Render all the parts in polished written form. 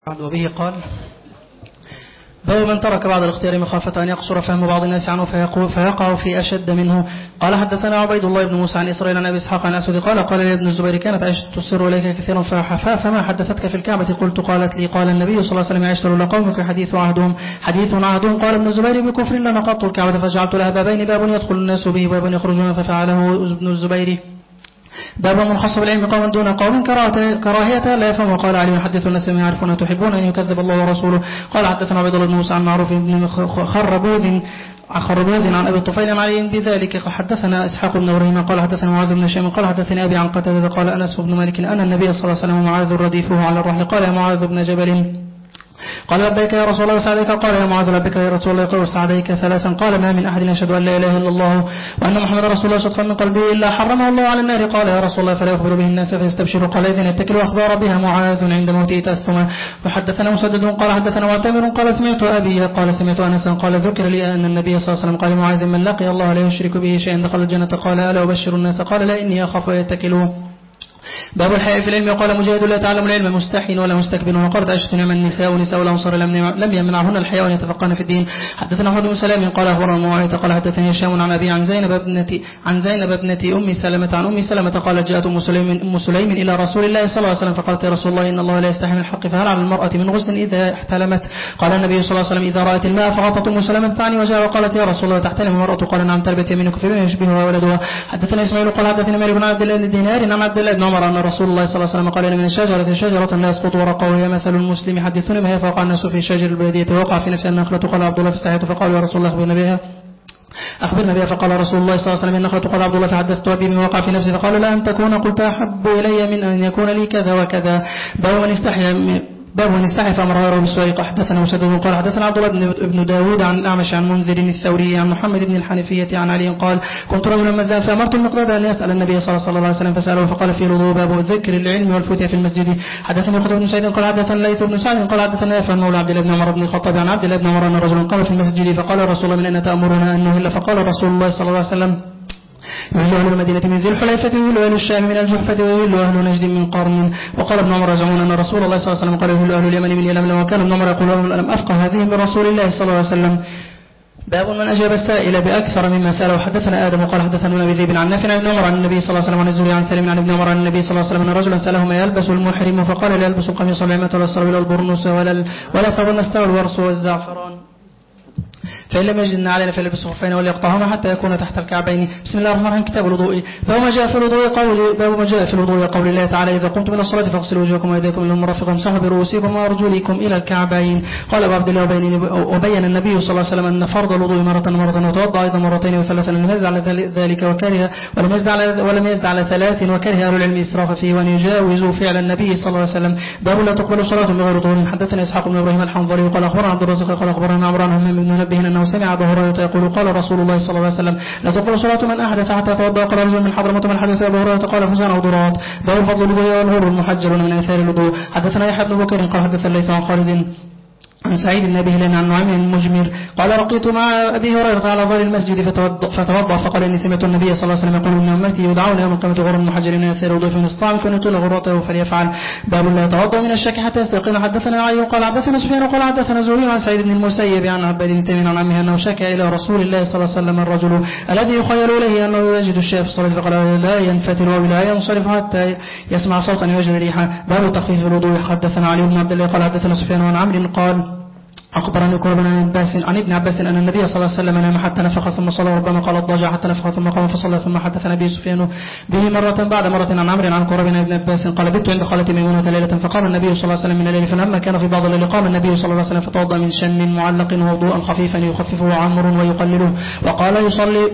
وبه قال: باب من ترك بعض الاختيار مخافة أن يقصر فهم بعض الناس عنه فيقع في أشد منه. قال: حدثنا عبيد الله بن موسى عن إسرائيل عن أبي إسحاق عن أسود قال لي ابن الزبير: كانت عائشة تصر إليك كثيرا فما حدثتك في الكعبة؟ قلت: قالت لي: قال النبي صلى الله عليه وسلم: عائشة لولا قومك حديث عهدهم. قال ابن الزبير: بكفر لنقضت الكعبة فجعلت لها بابين، باب يدخل الناس به وباب يخرجون، ففعله ابن الزبير. باب من خص بالعلم قوما دون قوم كراهية لا يفهم. وقال علي: حدث الناس ما يعرفون تحبون أن يكذب الله ورسوله. قال: حدثنا عبيد الله بن موسى عن معروف بن خربوذ عن أبي الطفيل عن علي بذلك. حدثنا إسحاق بن إبراهيم قال: حدثنا معاذ بن هشام قال: حدثني أبي عن قتادة قال: أنس بن مالك أن النبي صلى الله عليه وسلم ومعاذ رديفه على الرحل قال: يا معاذ بن جبل. قال: لبيك يا رسول الله وسعديك. قال: يا معاذ لبيك يا رسول الله وسعديك ثلاثا. قال: ما من أحد يشهد أن لا إله إلا الله وأن محمد رسول الله صدقا من قلبه إلا حرمه الله على النار. قال: يا رسول الله فلا يخبر به الناس فيستبشروا. قال: إذن يتكلوا. أخبار بها معاذ عند موته تأثما. وحدثنا مسدد قال: حدثنا معتمر قال: سمعت أبي قال: سمعت أنسا قال: ذكر لي أن النبي صلى الله عليه وسلم قال: معاذ من لقي الله لا يشرك به شيئا دخل الجنة. قال: ألا أبشر الناس؟ قال: لا إني أخاف يتكلوا. باب الحياء في العلم. وقال مجاهد: لا تعلم العلم مستحين ولا مستكبر. وقالت عائشة: نعم النساء نساء الأنصار لم يمنعهن الحياء أن يتفقهن في الدين. حدثنا أحمد بن سلام قال: أخبرنا معاوية قال: حدثني هشام عن أبي عن زينب ابنة أم سلمة عن أم سلمة قالت: جاءت أم سليم إلى رسول الله صلى الله عليه وسلم فقالت: يا رسول الله إن الله لا يستحي من الحق، فهل على المرأة من غسل إذا احتلمت؟ قال النبي صلى الله عليه وسلم: إذا رأت الماء فغطت أم سلمة ثاني وجاء وقالت: يا رسول الله تحتلم المرأة؟ قال: نعم. تربت يمينك فيما يشبهها ولدها. حدثنا إسماعيل قال: حدثنا مالك بن عبد الله بن دينار عن عبد الله بن عمر أن رسول الله صلى الله عليه وسلم قال: إن من الشجرة شجرة لا يسقط ورقها وهي مثل المسلم. حدثوني ما هي؟ فوقع الناس في شجر البادية ووقع في نفسها النخلة. قال عبد الله: فاستحيت فقالوا: يا رسول الله أخبرنا بها. فقال رسول الله صلى الله عليه وسلم: النخلة. قال عبد الله: فحدثت أبي بما وقع في نفسي فقال: لا أن تكون قلت أحب إلي من أن يكون لي كذا وكذا. باب من استحي فأمر غيره بالسويق. حدثنا مسدد قال: حدثنا عبد الله بن داود عن الأعمش عن منذر الثوري عن محمد بن الحنفية عن علي قال: كنت رجلا مذاء فأمرت المقداد أن يسأل النبي صلى الله عليه وسلم فسأله فقال: في الوضوء باب ذكر العلم والفتية في المسجد. حدثني قتيبة بن سعيد قال: حدثنا ليث بن سعد قال: حدثنا نافع مولى عبد الله بن عمر بن الخطاب عن عبد الله بن عمر أن رجلا قام في المسجد فقال: رسول الله من أين تأمرنا أن نهل؟ فقال رسول الله صلى الله عليه وسلم: يهل أهل المدينة من ذي الحليفة ويهل أهل الشام من الجحفة ويهل أهل نجد من قرن. وقال ابن عمر: يزعمون أن رسول الله صلى الله عليه وسلم قال: يهل أهل اليمن من يلملم. وكان ابن عمر يقول: ألم أفقه هذه من رسول الله صلى الله عليه وسلم. باب من أجاب السائل بأكثر مما سأله. حدثنا آدم قال: حدثنا أبي ذئب عن نافع عن ابن عمر عن النبي صلى الله عليه وسلم عن الزهري عن سالم عن ابن عمر عن النبي صلى الله عليه وسلم أن رجلا سأله ما يلبس المحرم فقال: لا يلبس القميص والعمة ولا السروال ولا البرنوس ولا ثوب النستار والورس والزعفران، فإن لم يجد علينا فلبس خفين وليقطعهما حتى يكون تحت الكعبين. بسم الله الرحمن الرحيم. كتاب الوضوء. باب ما جاء في الوضوء قول الله تعالى: إذا قمتم من الصلاة فاغسلوا وجوهكم وأيديكم إلى المرافق وامسحوا برؤوسكم وأرجلكم إلى الكعبين. قال أبو عبد الله: وبين النبي صلى الله عليه وسلم أن فرض الوضوء مرة وتوضأ أيضا مرتين وثلاثا، لم يزد على ذلك وكره ولم يزد على ثلاث وكره أهل العلم إسراف فيه وأن يجاوزوا فعل النبي صلى الله عليه وسلم. باب لا تقبل صلاة بغير طهور. حدثنا إسحاق بن إبراهيم الحنظلي قال: أخبرنا عبد الرزاق قال: أخبرنا عمران بن منبه أنه سمع أبا هريرة يقول: قال رسول الله صلى الله عليه وسلم: لا تقبل صلاة من أحدث حتى يتوضأ. قال رجل من حضرموت: من حدث؟ أبو هريرة قال: فزان أو ضرات. باب فضل الوضوء والغر المحجل من آثار الوضوء. حدثنا يحيى بن بكر قال: حدث الليث عن خالد عن سعيد بن أبي هلال عن نعيم المجمر قال: رقيت مع أبي هريرة على ظهر المسجد فتوضأ فقال: إني سمعت النبي صلى الله عليه وسلم يقول: إن أمتي يدعون يوم القيامة غر محجلين آثار الوضوء، فإن استطاع منكم أن يطيل غرته فليفعل. باب لا يتوضأ من الشك حتى يستيقن. حدثنا علي قال: حدثنا سفيان قال: حدثنا زهري عن سعيد بن المسيب عن عباد بن تميم عن عمه أنه شكى إلى رسول الله صلى الله عليه وسلم الرجل الذي يخيل إليه أنه يجد الشيء في الصلاة فقال: لا ينفتل ولا ينصرف حتى يسمع صوتا ويجد ريحا. باب تخفيف الوضوء. حدثنا علي بن عبد الله قال: حدثنا سفيان عن عمرو قال: أخبرني قرب عن ابن عباس أن النبي صلى الله عليه وسلم نام حتى نفخ ثم صلى، ربما قال الضجع حتى نفخ ثم قام فصلى. ثم حدثنا به سفيان به مرة بعد مرة عن عمرو عن قرب ابن عباس قال: بت عند خالتي ميمونة ليلة فقام النبي صلى الله عليه وسلم من الليل، فلما كان في بعض الليل قام النبي صلى الله عليه وسلم فتوضأ من شن معلق ووضوءا خفيفا يخففه عمرو ويقلله، وقام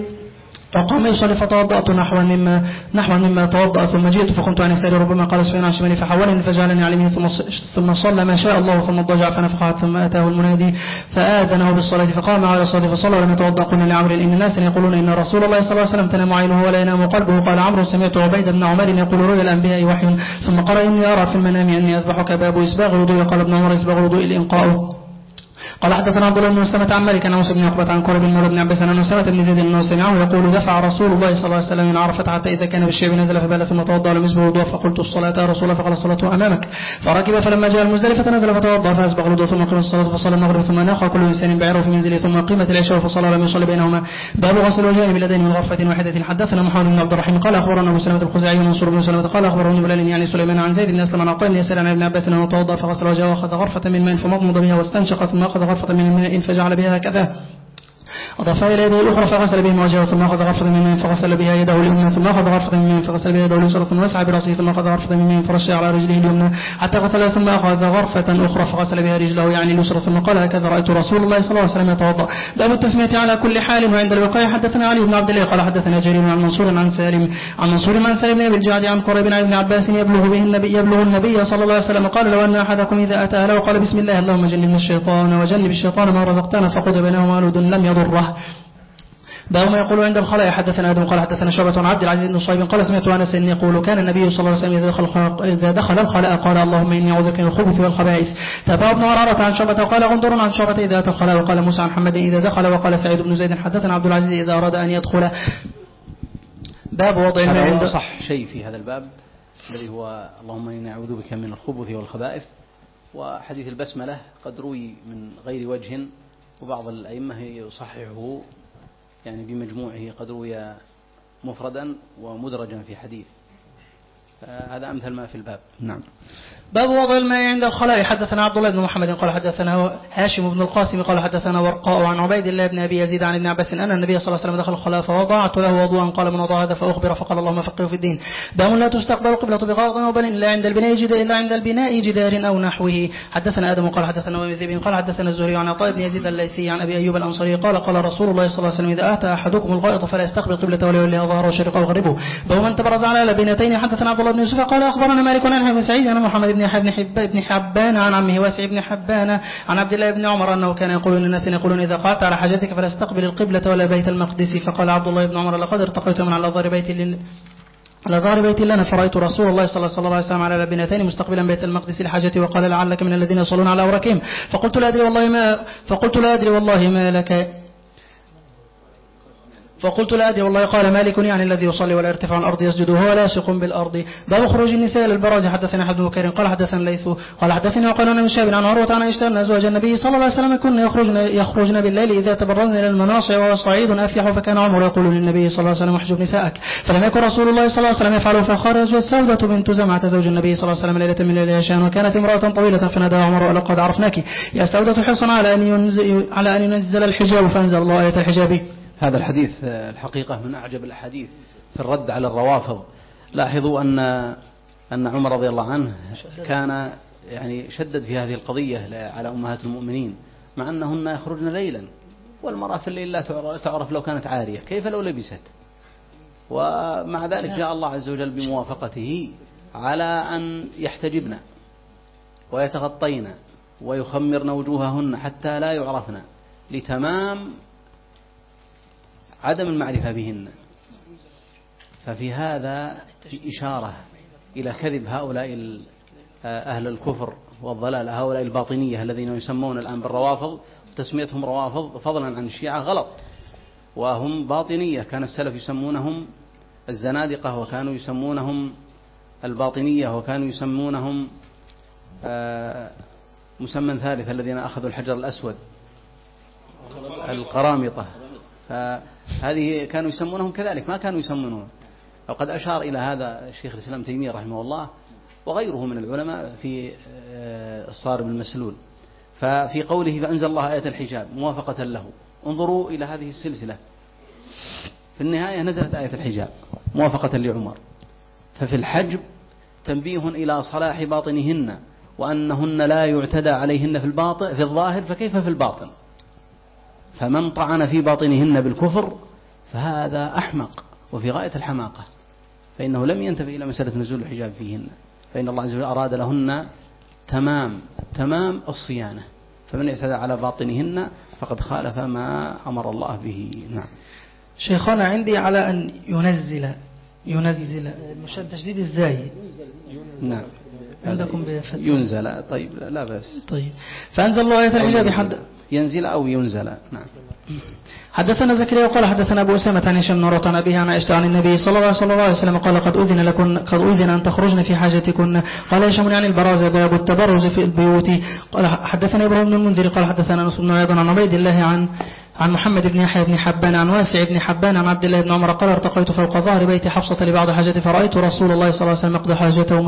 يصلي فتوضأت نحو مما توضأ، ثم جئت فقمت عن يساري، ربما قال سفيان عن شمالي فحولني فجعلني على يميني، ثم صلى ما شاء الله ثم اضطجع فنفخ، ثم أتاه المنادي فآذنه بالصلاة فقام على الصلاة فصلى ولم يتوضأ. قلنا لعمرو: إن الناس يقولون إن رسول الله صلى الله عليه وسلم تنام عينه ولا ينام قلبه. قال عمرو: سمعت عبيد بن عمر يقول: رؤيا الأنبياء وحي، ثم قال: إني أرى في المنام أني أذبحك. باب إسباغ الوضوء. قال ابن عمر: إسباغ الوضوء الإنقاء. قال حدثنا عبد الله بن مسلمة عن مالك عن موسى بن عقبة عن كرب مولى بن عباس عن أسامة بن زيد أنه سمعه يقول دفع رسول الله صلى الله عليه وسلم من عرفة حتى إذا كان بالشيب نزل فبال ثم توضأ لم يسبغ الوضوء فقلت الصلاة يا رسول الله فقال الصلاة أمامك فركب فلما جاء المزدلفة نزل فتوضأ فأسبغ الوضوء ثم قام الصلاة فصلى المغرب ثم ناخى كل إنسان بعيره في منزله ثم قيمت العشاء فصلى لم يصلي بينهما. باب غسل الوجهين باليدين من غرفة واحدة. حدثنا محمد بن عبد الرحيم قال أخبرنا أبو سلمة الخزاعي ومنصور بن سلمة قال أخبرني بلال يعني سليمان عن زيد بن أسلم عن عطاء بن يسار عن ابن عباس أنه توضأ فغسل وجهه وأخذ غرفة من ماء فمضمض بها واستنشق ثم أخذ غرفة من ماء فجعل بها هكذا أضاف إلى يده الأخرى فغسل بها وجهه ثم أخذ غرفة من ماء فغسل بها يده اليمنى ثم أخذ غرفة من ماء فغسل بها يده اليسرى ثم مسح برأسه ثم أخذ غرفة من ماء فرش على رجله اليمنى حتى غسل ثم أخذ غرفة أخرى فغسل بها رجله يعني اليسرى ثم قال هكذا رأيت رسول الله صلى الله عليه وسلم يتوضأ. باب التسمية على كل حال وعند الوقاية. حدثنا علي بن عبد الله قال حدثنا جرير عن منصور عن سالم بن أبي الجعد عن قريب عن ابن عباس يبلغ النبي صلى الله عليه وسلم قال لو أن أحدكم إذا أتى أهله قال بسم الله اللهم جنبنا الشيطان وجنب الشيطان ما رزقتنا فقضى بينهما ولد لم يضره. باب ما يقول عند الخلاء. حدثنا آدم قال حدثنا شعبة عن عبد العزيز بن صهيب قال سمعت أنس يقول كان النبي صلى الله عليه وسلم إذا دخل الخلاء قال اللهم إني أعوذ بك من الخبث والخبائث. تابع ابن عرارة عن شعبة وقال غندر عن شعبة إذا أتى الخلاء وقال موسى عن محمد إذا دخل وقال سعيد بن زيد حدثنا عبد العزيز إذا أراد أن يدخل. باب وضع الماء عند صح شيء في هذا الباب الذي هو اللهم إني أعوذ بك من الخبث والخبائث. وحديث البسملة قد روي من غير وجه وبعض الأئمة يصححه يعني بمجموعه قد روي مفردا ومدرجا في حديث. هذا أمثل ما في الباب. نعم. باب وضع الماء عند الخلاء. حدثنا عبد الله بن محمد قال حدثنا هاشم بن القاسم قال حدثنا ورقاء عن عبيد الله بن أبي يزيد عن ابن عباس أن النبي صلى الله عليه وسلم دخل الخلاء فوضعت له وضوءا قال من وضع هذا فأخبر فقال اللهم فقهه في الدين. باب لا تستقبل القبلة بغاض أو بل إلا عند البناء جدار أو نحوه. حدثنا آدم قال حدثنا ومذيب قال حدثنا الزهري عن عطاء بن يزيد الليثي عن أبي أيوب الأنصاري قال قال رسول الله صلى الله عليه وسلم إذا أتى أحدكم الغائط فلا يستقبل قبلة ولا يوليها ظهره وشرقه وغربه. باب من تبرز على لبنتين. حدثنا عبد الله بن يوسف قال أخبرنا مالك عن ابن سعيد عن محمد بن حبان عن عمه واسع بن حبان عن عبد الله بن عمر أنه كان يقول للناس يقولون إذا قعدت على حاجتك فلا استقبل القبلة ولا بيت المقدس. فقال عبد الله بن عمر لقد ارتقيت من على ظهر بيت لنا فرأيت رسول الله صلى الله عليه وسلم على لبنتين مستقبلا بيت المقدس لحاجتي وقال لعلك من الذين يصلون على أوراقهم. فقلت لا أدري والله ما لك فقلت لا أدري والله قال مالك يعني الذي يصلي ولا يرتفع عن الأرض يسجد وهو لاصق بالأرض. باب خروج النساء للبراز. حدثنا أحمد بن بكير قال حدثنا الليث قال حدثني وقال من شاب عن عروة عن عائشة أن أزواج النبي صلى الله عليه وسلم كن يخرجن بالليل إذا تبرزن إلى المناصع وهو صعيد أفيح فكان عمر يقول للنبي صلى الله عليه وسلم احجب نساءك فلم يكن رسول الله صلى الله عليه وسلم يفعله. فخرجت سودة بنت زمعة زوج النبي صلى الله عليه وسلم ليلة من ليالي شان وكانت امرأة طويلة فنادى عمر لقد عرفناك يا سودة حرصا على أن ينزل الحجاب فأنزل الله آية الحجاب. هذا الحديث الحقيقة من أعجب الأحاديث في الرد على الروافض. لاحظوا أن عمر رضي الله عنه كان يعني شدد في هذه القضية على أمهات المؤمنين مع أنهن يخرجن ليلا والمرأة في الليل لا تعرف لو كانت عارية كيف لو لبست. ومع ذلك جاء الله عز وجل بموافقته على أن يحتجبن ويتغطين ويخمرن وجوههن حتى لا يعرفن لتمام عدم المعرفة بهن. ففي هذا في إشارة إلى كذب هؤلاء أهل الكفر والضلال هؤلاء الباطنية الذين يسمون الآن بالروافض. تسميتهم روافض فضلا عن الشيعة غلط وهم باطنية. كان السلف يسمونهم الزنادقة وكانوا يسمونهم الباطنية وكانوا يسمونهم مسمى ثالث الذين أخذوا الحجر الأسود القرامطة. فهذه كانوا يسمونهم كذلك ما كانوا يسمونهم. وقد أشار إلى هذا الشيخ الإسلام تيمية رحمه الله وغيره من العلماء في الصارم المسلول. ففي قوله فأنزل الله آية الحجاب موافقة له. انظروا إلى هذه السلسلة في النهاية نزلت آية الحجاب موافقة لعمر. ففي الحجب تنبيه إلى صلاح باطنهن وأنهن لا يعتدى عليهن في الظاهر فكيف في الباطن. فمن طعن في باطنهن بالكفر فهذا أحمق وفي غاية الحماقة. فإنه لم ينتبه إلى مسألة نزول الحجاب فيهن فإن الله عز وجل أراد لهن تمام الصيانة. فمن اعتدى على باطنهن فقد خالف ما أمر الله به. نعم. شيخنا عندي على أن ينزل تشديد الزاي. نعم عندكم بفتح ينزل. طيب لا بس. طيب فأنزل الله آية الحجاب ينزل أو ينزل. نعم. حدثنا زكريا قال حدثنا أبو أسامة عن هشام بن عروة عن أبيه عن عائشة عن النبي صلى الله عليه وسلم قال قد أذن أن تخرجن في حاجتكن. قال هشام عن البرازة باب التبرز في البيوت. قال حدثنا إبراهيم بن المنذر قال حدثنا أنس بن عياض عن عبيد الله عن محمد بن يحيى بن حبان عن واسع بن حبان عن عبد الله بن عمر قال ارتقيت فوق ظهر بيت حفصة لبعض حاجتي فرأيت رسول الله صلى الله عليه وسلم يقضي حاجته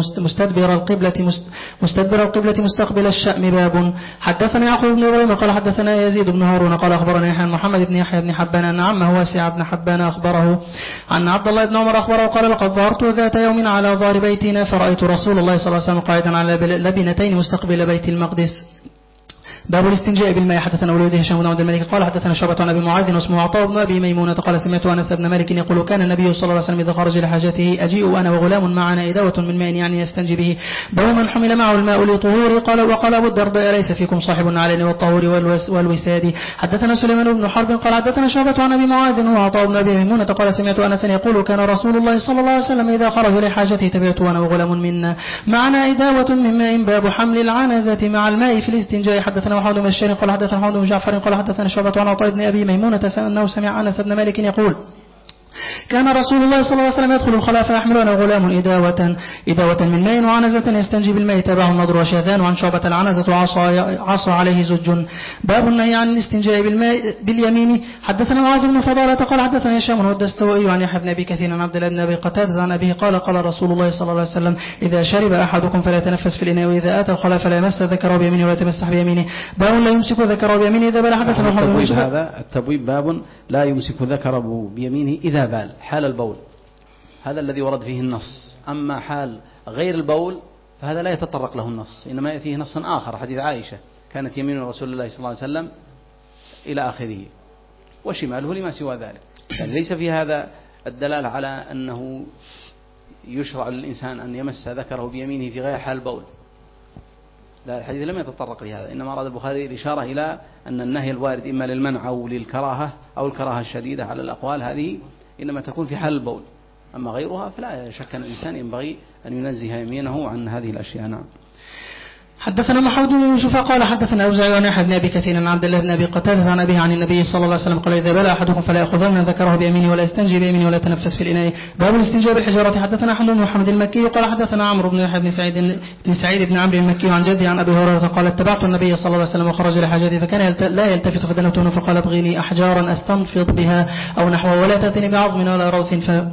مستدبر القبلة مستقبل الشأم. باب حدثنا يعقوب بن إبراهيم قال حدثنا يزيد بن هارون قال أخبرني يحيى عن محمد بن يحيى بن حبان أن عمه واسع بن حبان أخبره عن عبد الله بن عمر أخبره قال لقد ظهرت ذات يوم على ظهر بيتنا فرأيت رسول الله صلى الله عليه وسلم قاعدا على لبنتين مستقبل بيت المقدس. باب الاستنجاء بالماء. حدثنا وليد هشام بن عبد الملك قال حدثنا شعبة عن ابي معاذ واسمه عطاء بن ابي ميمونة قال سمعت انس بن مالك يقول كان النبي صلى الله عليه وسلم اذا خرج لحاجته اجيء انا وغلام معنا اداوة من ماء يعني يستنجي به. باب من حمل معه الماء لطهوره. قال وقال ابو الدرداء ليس فيكم صاحب علينا والطهور والوساد. حدثنا سليمان بن حرب قال حدثنا شعبة عن ابي معاذ وعطاء بن ابي ميمونة قال سمعت انس يقول كان رسول الله صلى الله عليه وسلم اذا خرج لحاجته تبعت انا وغلام منا معنا اداوة من ماء. باب حمل العنزة مع الماء في الاستنجاء. حدثنا محمد بن بشار قال حدثنا محمد بن جعفر قال حدثنا شعبة عن عطاء بن أبي ميمونة أنه سمع أنس بن مالك يقول كان رسول الله صلى الله عليه وسلم يدخل الخلاء فيحملون غلام إداوة من ماء وعنزة يستنجي بالماء. تابعه النضر وشاذان وعن شعبة العنزة عصى عليه زج. باب النهي عن الاستنجاء بالماء باليمين. حدثنا معاذ بن فضالة قال حدثنا هشام والدستوائي عن يحيى بن أبي كثير عن عبد الله بن أبي قتادة عن أبيه قال قال رسول الله صلى الله عليه وسلم إذا شرب أحدكم فلا يتنفس في الإناء وإذا أتى الخلاء فلا يمس ذكره بيمينه ولا يتمسح بيمينه. باب لا يمسك ذكره بيمينه إذا بال. حدثنا محمد هذا التبويب باب لا يمسك ذكره بيمينه إذا بال حال البول، هذا الذي ورد فيه النص. أما حال غير البول فهذا لا يتطرق له النص، إنما يأتيه نص آخر حديث عائشة كانت يمين رسول الله صلى الله عليه وسلم إلى آخره وشماله لما سوى ذلك. يعني ليس في هذا الدلالة على أنه يشرع للإنسان أن يمس ذكره بيمينه في غير حال البول، لا الحديث لم يتطرق لهذا، إنما أراد البخاري الإشارة إلى أن النهي الوارد إما للمنع أو للكراهة أو الكراهة الشديدة على الأقوال هذه إنما تكون في حال البول، أما غيرها فلا شك أن الإنسان ينبغي أن ينزه يمينه عن هذه الأشياء. نعم. حدثنا محمود بن يوسف قال حدثنا أوزاعي عن يحيى بن أبي كثير عن عبد الله بن أبي قتادة عن أبيه عن النبي صلى الله عليه وسلم قال إذا بلى أحدكم فلا يأخذن ذكره بيمينه ولا يستنجي بيمينه ولا يتنفس في الإناء. باب الاستنجاء بالحجارة. حدثنا أحمد بن محمد المكي قال حدثنا عمرو بن يحيى بن سعيد بن عمرو المكي عن جدي عن أبي هريرة قال اتبعت النبي صلى الله عليه وسلم وخرج لحاجته فكان لا يلتفت فدنوته فقال ابغيني أحجارا أستنفض بها أو نحوه ولا تأتني بعظم ولا روث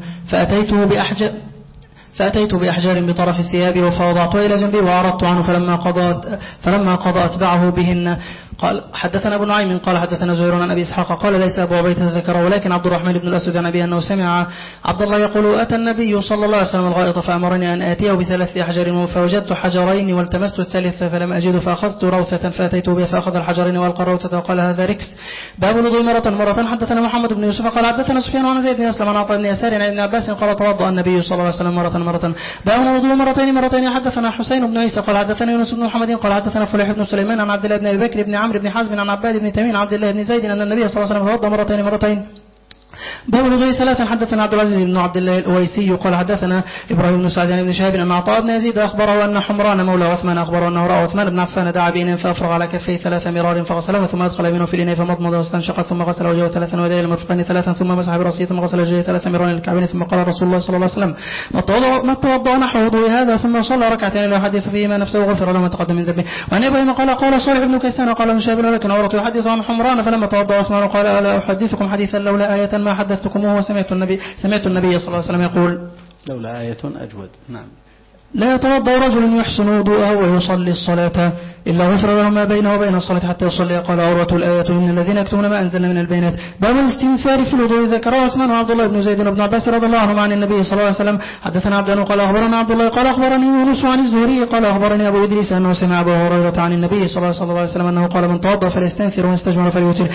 فأتيت بأحجار بطرف الثياب وفوضعته إلى جنبي وعرضت عنه فلما قضى أتبعه بهن. قال حدثنا ابن نعيم قال حدثنا زهير عن أبي إسحاق قال ليس أبو عبيدة ذكره ولكن عبد الرحمن بن الأسود عن أبي أنه سمع عبد الله يقول أتى النبي صلى الله عليه وسلم الغائط فأمرني أن آتيه بثلاث أحجار فوجدت حجرين والتمست الثالثة فلم أجد فأخذت روثة فأتيت بها فأخذ الحجرين والقى الروثة وقال هذا ركس. باب الوضوء مرة. حدثنا محمد بن يوسف قال حدثنا سفيان عن زيد بن أسلم عن عطاء بن يسار عن ابن عباس قال توضأ النبي صلى الله عليه وسلم مرة. باب الوضوء مرتين. حدثنا حسين بن عيسى قال حدثنا يونس بن محمد قال حدثنا فليح بن سليمان عن عبد الله بن أبي بكر بن عمرو بن حزم عن عباد بن تميم عبد الله بن زيد أن النبي صلى الله عليه وسلم توضأ مرتين. باب الوضوء ثلاثا. حدثنا عبد العزيز بن عبد الله الأويسي قال حدثنا إبراهيم بن سعد بن شهاب أن عطاء بن يزيد أخبره أن حمران مولى عثمان أخبره أنه رأى عثمان بن عفان دعا بإناء فأفرغ على كفيه 3 مرار فغسلهما ثم أدخل يمينه في الإناء فمضمض واستنشق ثم غسل وجهه 3 ويديه المرفقين 3 ثم مسح برأسه ثم غسل وجهه 3 مرار الكعبين ثم قال رسول الله صلى الله عليه وسلم ما توضأ نحو وضوء هذا ثم صلى ركعتين لا يحدث فيهما نفسه غفر له ما تقدم من ذنبه. وعن إبراهيم قال صالح بن كيسان قال ابن شهاب لكن عورة يحدث عن حمران فلما توضأ عثمان قال ألا أحدثكم حديثا لولا آية ما حدثتكموه سمعت النبي صلى الله عليه وسلم يقول لولا آية أجود. نعم. لا يتوضأ رجل يحسن وضوءه ويصلي الصلاة إلا غفر له ما بينه وبين الصلاة حتى يصلي. قال عروة الآية إن الذين يكتمون ما أنزلنا من البينات. باب الاستنثار في الوضوء. ذكره عثمان وعبد الله بن زيد بن عباس رضي الله عنهما عن النبي صلى الله عليه وسلم. حدثنا عبدان قال أخبرنا عبد الله قال أخبرني يونس عن الزهري قال أخبرني أبو إدريس أنه سمع أبو هريرة عن النبي صلى الله عليه وسلم أنه قال من توضأ فليستنثر واستجمر فليوتر.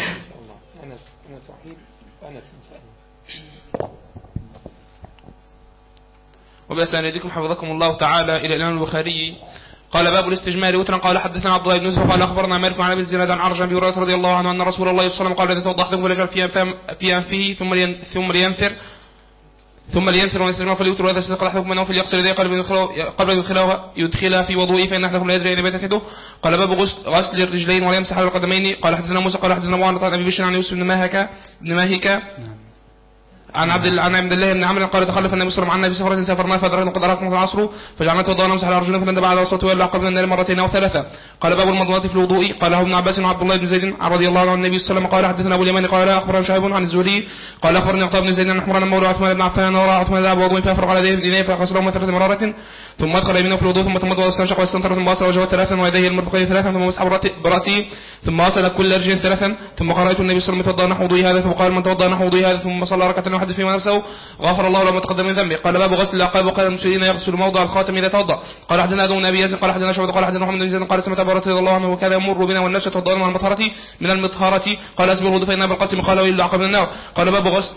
وبأسانيدكم حفظكم الله تعالى إلى الإمام البخاري قال باب الاستجمار وترا. قال حدثنا عبد الله بن يوسف قال أخبرنا مالك عن أبي الزناد عن عرج بن هريرة رضي الله عنه أن رسول الله صلى الله عليه وسلم قال إذا توضأ أحدكم فليجعل في أنفه ثم لينثر ثم لينثر ويستجمع فليوتر، وهذا استقل أحدكم أنه فليغسل يديه قبل يدخلها في وضوئه، فإن أحدكم لا يدري أين باتت يده. قال باب غسل الرجلين ولا يمسح على القدمين. قال حدثنا موسى قال حدثنا معاذ عن أبي بشر عن يوسف بن ماهك عن عبد الله بن عمرو قال تخلف النبي صلى الله عليه وسلم عنا بسفرة سافرنا فأدركنا قد أدركنا العصر فجعلنا توضأ ونمسح على أرجلنا فنندب على وسط ولا قبل النار مرتين أو ثلاثة. قال باب المضمضة في الوضوء. قال ابن عباس وعبد الله بن زيد رضي الله عنه النبي صلى الله عليه وسلم قال حدثنا أبو اليمان قال أخبرنا شعيب عن الزهري قال أخبرني عطاء بن زيد أن حمران مولى عثمان بن عفان ورأى عثمان ذهب وضوء فأفرغ على يديه فغسلهما 3 مرات ثم أدخل يمينه في الوضوء ثم تمضمض واستنشق واستنثر ثم غسل وجهه 3 ويديه المرفقين 3 ثم مسح برأسه ثم غسل كل رجل 3 ثم قرأت النبي صلى الله عليه وسلم توضأ نحو وضوء هذا ثم قال من توضأ نحو وضوء هذا ثم صلى ركعتين وحدث فيما نفسه غفر الله له ما تقدم من ذنبه. قال باب غسل العقاب وقال المسلمين يغسل موضع الخاتم إذا توضأ. قال حدثنا أبو نبي يزن قال حدثنا شعبة قال حدثنا محمد بن زيد قال سمعت أبو هريرة رضي الله عنه وكذا يمر بنا والناس يتوضؤون من المطهرة قال أسبغ الوضوء فإن أبا القاسم قال ويل العقاب من النار. قال باب غسل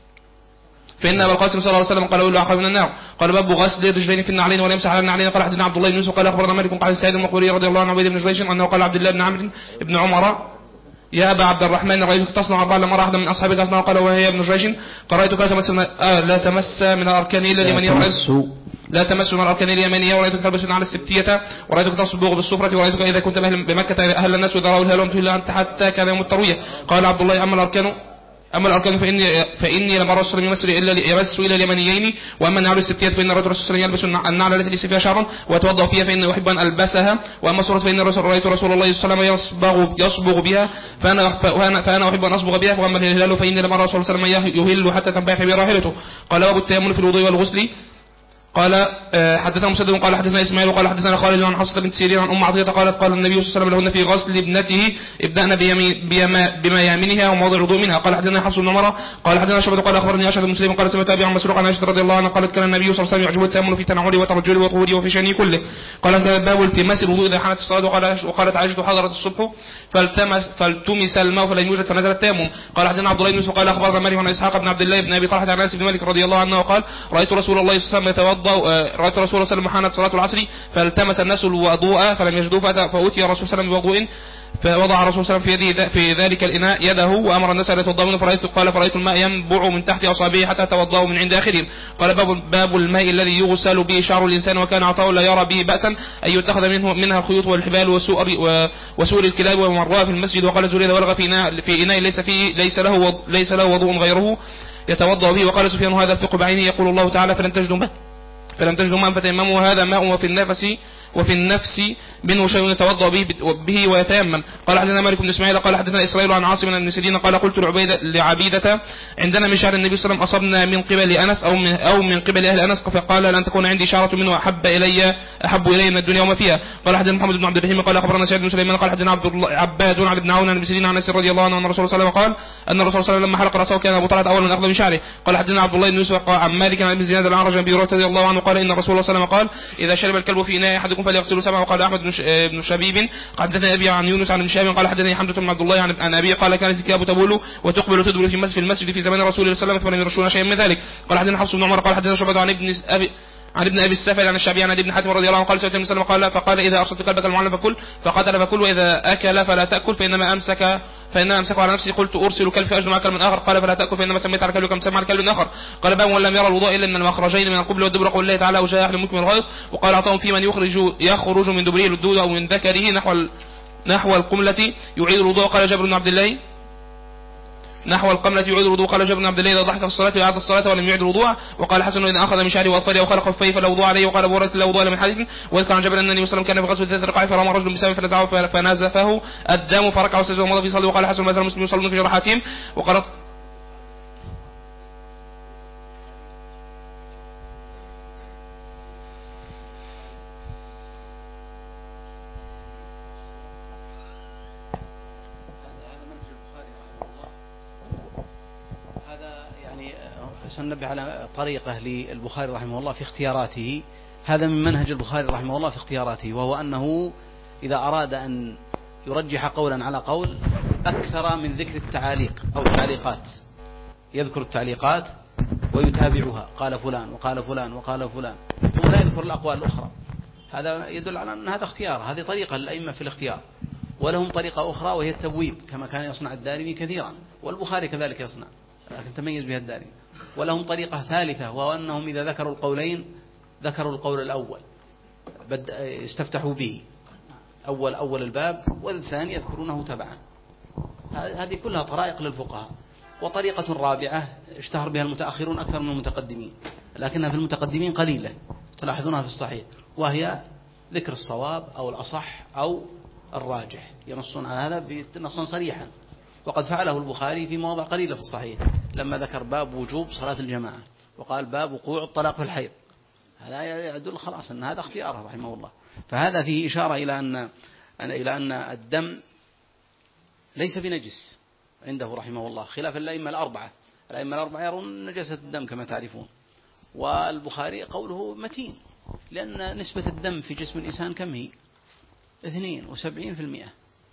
فإن أبا القاسم صلى الله عليه وسلم قال ويل العقاب من النار. قال باب غسل الرجلين في النعلين ولا يمسح على النعلين. قال حدثنا عبد الله بن يوسف قال أخبرنا مالك قال سعيد المقبوري رضي الله عنه عبيد بن جريج أنه قال عبد الله بن عمرو بن عمر يا أبا عبد الرحمن رأيتك تصنع 4 لما أحد من أصحابك أصنع قال وهي ابن جريج قرأتك لا تمس من الأركان إلا اليمنية لا تمس من الأركان اليمنية ورأيتك تلبس على السبتية ورأيتك تصبغ بالصفرة ورأيتك إذا كنت بمكة أهل الناس وإذا رأوا الهلال وأنت إلا أنت حتى كان يوم التروية. قال عبد الله أما الأركان فإني لم أرى الرسول يمس إلى اليمنيين وأما النعل السبتية فإن الرسول صلى الله عليه وسلم يلبس النعل التي ليس فيها شعر وأتوضأ فيها فإني أحب أن ألبسها وأما الصورة فإن رأيت رسول الله صلى الله عليه وسلم يصبغ بها فأنا أحب أن أصبغ بها وأما الهلال فإني لم أرى الرسول صلى الله عليه وسلم يهل حتى تنباح براحلته. قال باب التيمم في الوضوء والغسل. قال حدثنا مسدد قال حدثنا اسماعيل وقال حدثنا خالد عن حفصة بنت سيرين عن عطية قالت قال النبي صلى الله عليه وسلم لهن في غسل ابنته ابدأنا بميامنها وموضع الوضوء منها. قال حدثنا حفص بن عمر قال حدثنا شعبة قال اخبرني اشهد مسلم قال سمعت ابي عن مسروق عن عائشة رضي الله عنها قالت كان النبي صلى الله عليه وسلم يعجبه التأمل في تنعله وترجله وطهوره وفي شأنه كله. قال باب التماس الوضوء اذا حانت الصلاة. وقالت عائشة حضرت الصبح فالتمس الماء فلم يوجد فنزل التيمم. قال حدثنا عبد الله بن يوسف قال اخبرنا مالك عن اسحاق بن عبد الله بن ابي طلحة عن انس بن مالك رضي الله عنه قال رايت رسول الله صلى الله عليه وسلم يتوضا رسول الله صلى الله عليه وسلم حانت صلاة العصر فالتمس الناس الوضوء فلم يجدوه فأتي الرسول صلى الله عليه وسلم بوضوء فوضع الرسول صلى الله عليه وسلم في ذلك الإناء يده وأمر الناس أن يتوضأوا منه فرأيت الماء ينبع من تحت أصابعه حتى توضأوا من عند آخرهم. قال باب الماء الذي يغسل به شعر الإنسان وكان عطاء لا يرى به بأسا أن يتخذ منها الخيوط والحبال وسور الكلاب ومروها في المسجد. وقال زريد ولغ في إناء ليس له وضوء غيره يتوضأ به. وقال سفيان هذا الفقه بعينه يقول الله تعالى فلم تجدوا ماء فتيمموا هذا ماء وفي النفس منه شيء يتوضأ به ويتيمم. قال حدثنا مالك بن اسماعيل قال حدثنا اسرائيل عن عاصم بن سيرين قال قلت لعبيدة عندنا من شعر النبي صلى الله عليه وسلم اصبنا من قبل انس او من قبل اهل انس فقال لن تكون عندي شعرة منه احب الي من الدنيا وما فيها. قال حدثنا محمد بن عبد الرحيم قال اخبرنا سعيد بن سليمان قال حدثنا عباد عن ابن عون عن ابن سيرين عن انس رضي الله عنه ان الرسول صلى الله عليه وسلم قال ان الرسول صلى الله عليه وسلم لما حلق راسه كان ابو طلحة اول من اخذ من شعره. قال حدثنا عبد الله بن يوسف عن مالك عن ابن زياد العرج عن رضي الله عنه قال ان الرسول صلى الله عليه وسلم قال اذا شرب الكلب في اناء احدكم فليغسله 7. وقال احمد بن شبيب قال حدثنا ابي عن يونس عن شهاب قال حدثني حمزة بن عبد الله عن ابي قال كانت الكلاب تبول وتقبل وتدبر في المسجد في زمان رسول الله صلى الله عليه وسلم فلم يرشون شيئا من ذلك. قال حدثنا حفص بن عمر قال حدثنا شعبة عن ابن ابي السفل عن الشعبي عن ابن حاتم رضي الله عنه قال سئلت النبي صلى الله عليه وسلم فقال اذا ارسلت كلبك المعلم فكل فقتل فكل واذا اكل فلا تاكل فانما امسك على نفسي. قلت ارسل كلب فاجد مع كلب اخر قال فلا تاكل فانما سميت على كلبك مسمى على كلب اخر. قال باب ولم يرى الوضوء الا من المخرجين من القبل والدبر قول الله تعالى وجاء اهل منكم من الغائط. وقال عطاهم في من يخرج من دبره الدود او من ذكره نحو القملة يعيد الوضوء. قال جابر بن عبد الله نحو القملة يعيد الوضوء. قال جابر بن عبد الله إذا ضحك في الصلاة وأعاد الصلاة ولم يعد الوضوء. وقال حسن إذا أخذ من شعره وأطفاله وخلق خفيه فلا وضوء عليه. وقال أبو هريرة لا وضوء من حديث. وذكر عن جابر أن النبي صلى الله عليه وسلم كان في غزوة ذات الرقاع فرمى رجل بسهم فنزعه فنزفه الدم فركع وسجد ومضى في صلاة. وقال حسن ما زال المسلمون يصلون في جراحاتهم. وقال سننبه على طريقة للبخاري رحمه الله في اختياراته. هذا من منهج البخاري رحمه الله في اختياراته وهو أنه إذا أراد أن يرجح قولا على قول أكثر من ذكر التعاليق أو التعليقات يذكر التعليقات ويتابعها قال فلان وقال فلان وقال فلان ثم لا يذكر الأقوال الأخرى. هذا يدل على أن هذا اختيار. هذه طريقة للأئمة في الاختيار. ولهم طريقة أخرى وهي التبويب كما كان يصنع الدارمي كثيرا والبخاري كذلك يصنع. لكن تميز بها الدارمي. ولهم طريقة ثالثة، وهو أنهم إذا ذكروا القولين ذكروا القول الأول استفتحوا به أول الباب، والثاني يذكرونه تبعا. هذه كلها طرائق للفقهاء. وطريقة رابعة اشتهر بها المتأخرون أكثر من المتقدمين، لكنها في المتقدمين قليلة تلاحظونها في الصحيح، وهي ذكر الصواب أو الأصح أو الراجح، ينصون على هذا نصا صريحا. وقد فعله البخاري في مواضع قليلة في الصحيح، لما ذكر باب وجوب صلاة الجماعة وقال باب وقوع الطلاق في الحيض. هذا يدل خلاص أن هذا اختياره رحمه الله. فهذا فيه إشارة إلى أن الدم ليس بنجس عنده رحمه الله، خلاف الأئمة الأربعة. الأئمة الأربعة يرون نجاسة الدم كما تعرفون، والبخاري قوله متين، لأن نسبة الدم في جسم الإنسان كم هي؟ 72%.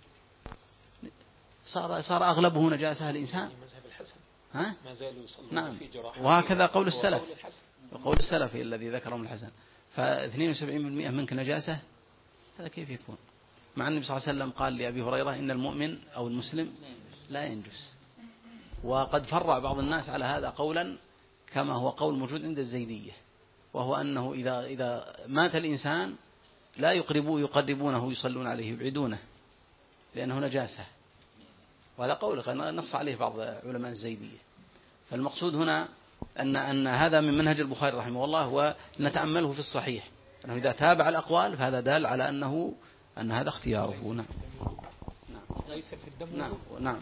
صار أغلبه نجاسة الإنسان. ها؟ ما زالوا يصلون نعم. في جراحة. وهكذا قول السلف، وقول السلف الذي ذكره من الحسن. ف72% منك نجاسة، هذا كيف يكون؟ مع النبي صلى الله عليه وسلم قال لأبي هريرة إن المؤمن أو المسلم لا ينجس. وقد فرع بعض الناس على هذا قولا كما هو قول موجود عند الزيدية، وهو أنه إذا مات الإنسان لا يقربونه يصلون عليه يبعدونه لأنه نجاسة. وهذا قول نص عليه بعض علماء الزيدية. فالمقصود هنا أن هذا من منهج البخاري رحمه الله، ونتأمله في الصحيح أنه إذا تابع الأقوال فهذا دال على أن هذا اختياره. نعم. ليس في الدم. نعم.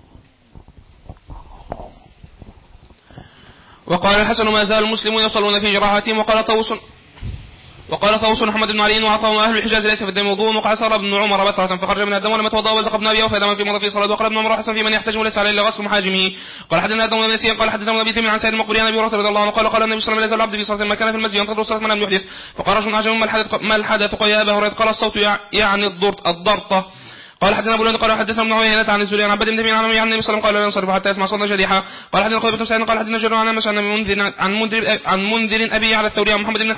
وقال الحسن ما زال المسلمون يصلون في جراحاتهم. وقال طوس محمد بن علي وعطاهم أهل الحجاز ليس في الدم وضوء. وقال سار بن عمر بثرة فخرج من الدم ولم يتوضأ وزق ابن أبي أوفى دما في مضى في صلاة. وقال ابن عمر حسن في من يحتجم ليس عليه إلا غسل محاجمه. قال حدثنا آدم بن يسير قال حدثنا ابي تيمية عن سعيد المقبري عن ابي هريرة رضي الله عنه قال النبي صلى الله عليه وسلم العبد في صلاة ما كان في المسجد ينتظر الصلاة ما لم يحدث. فقال رجل أعجم ما الحدث قال يا أبا هريرة قال الصوت يعني الضرطة. قال حدثنا ابو لؤلؤ قال حدثنا ابن عيينة عن الزهري عن عبد بن تيمية عن النبي صلى الله عليه وسلم قال لا ينصرف حتى يسمع صوتا شديحا. قال حدثنا خويبة بن سعيد قال حدثنا جرير عن منذر أبي على الثوري عن محمد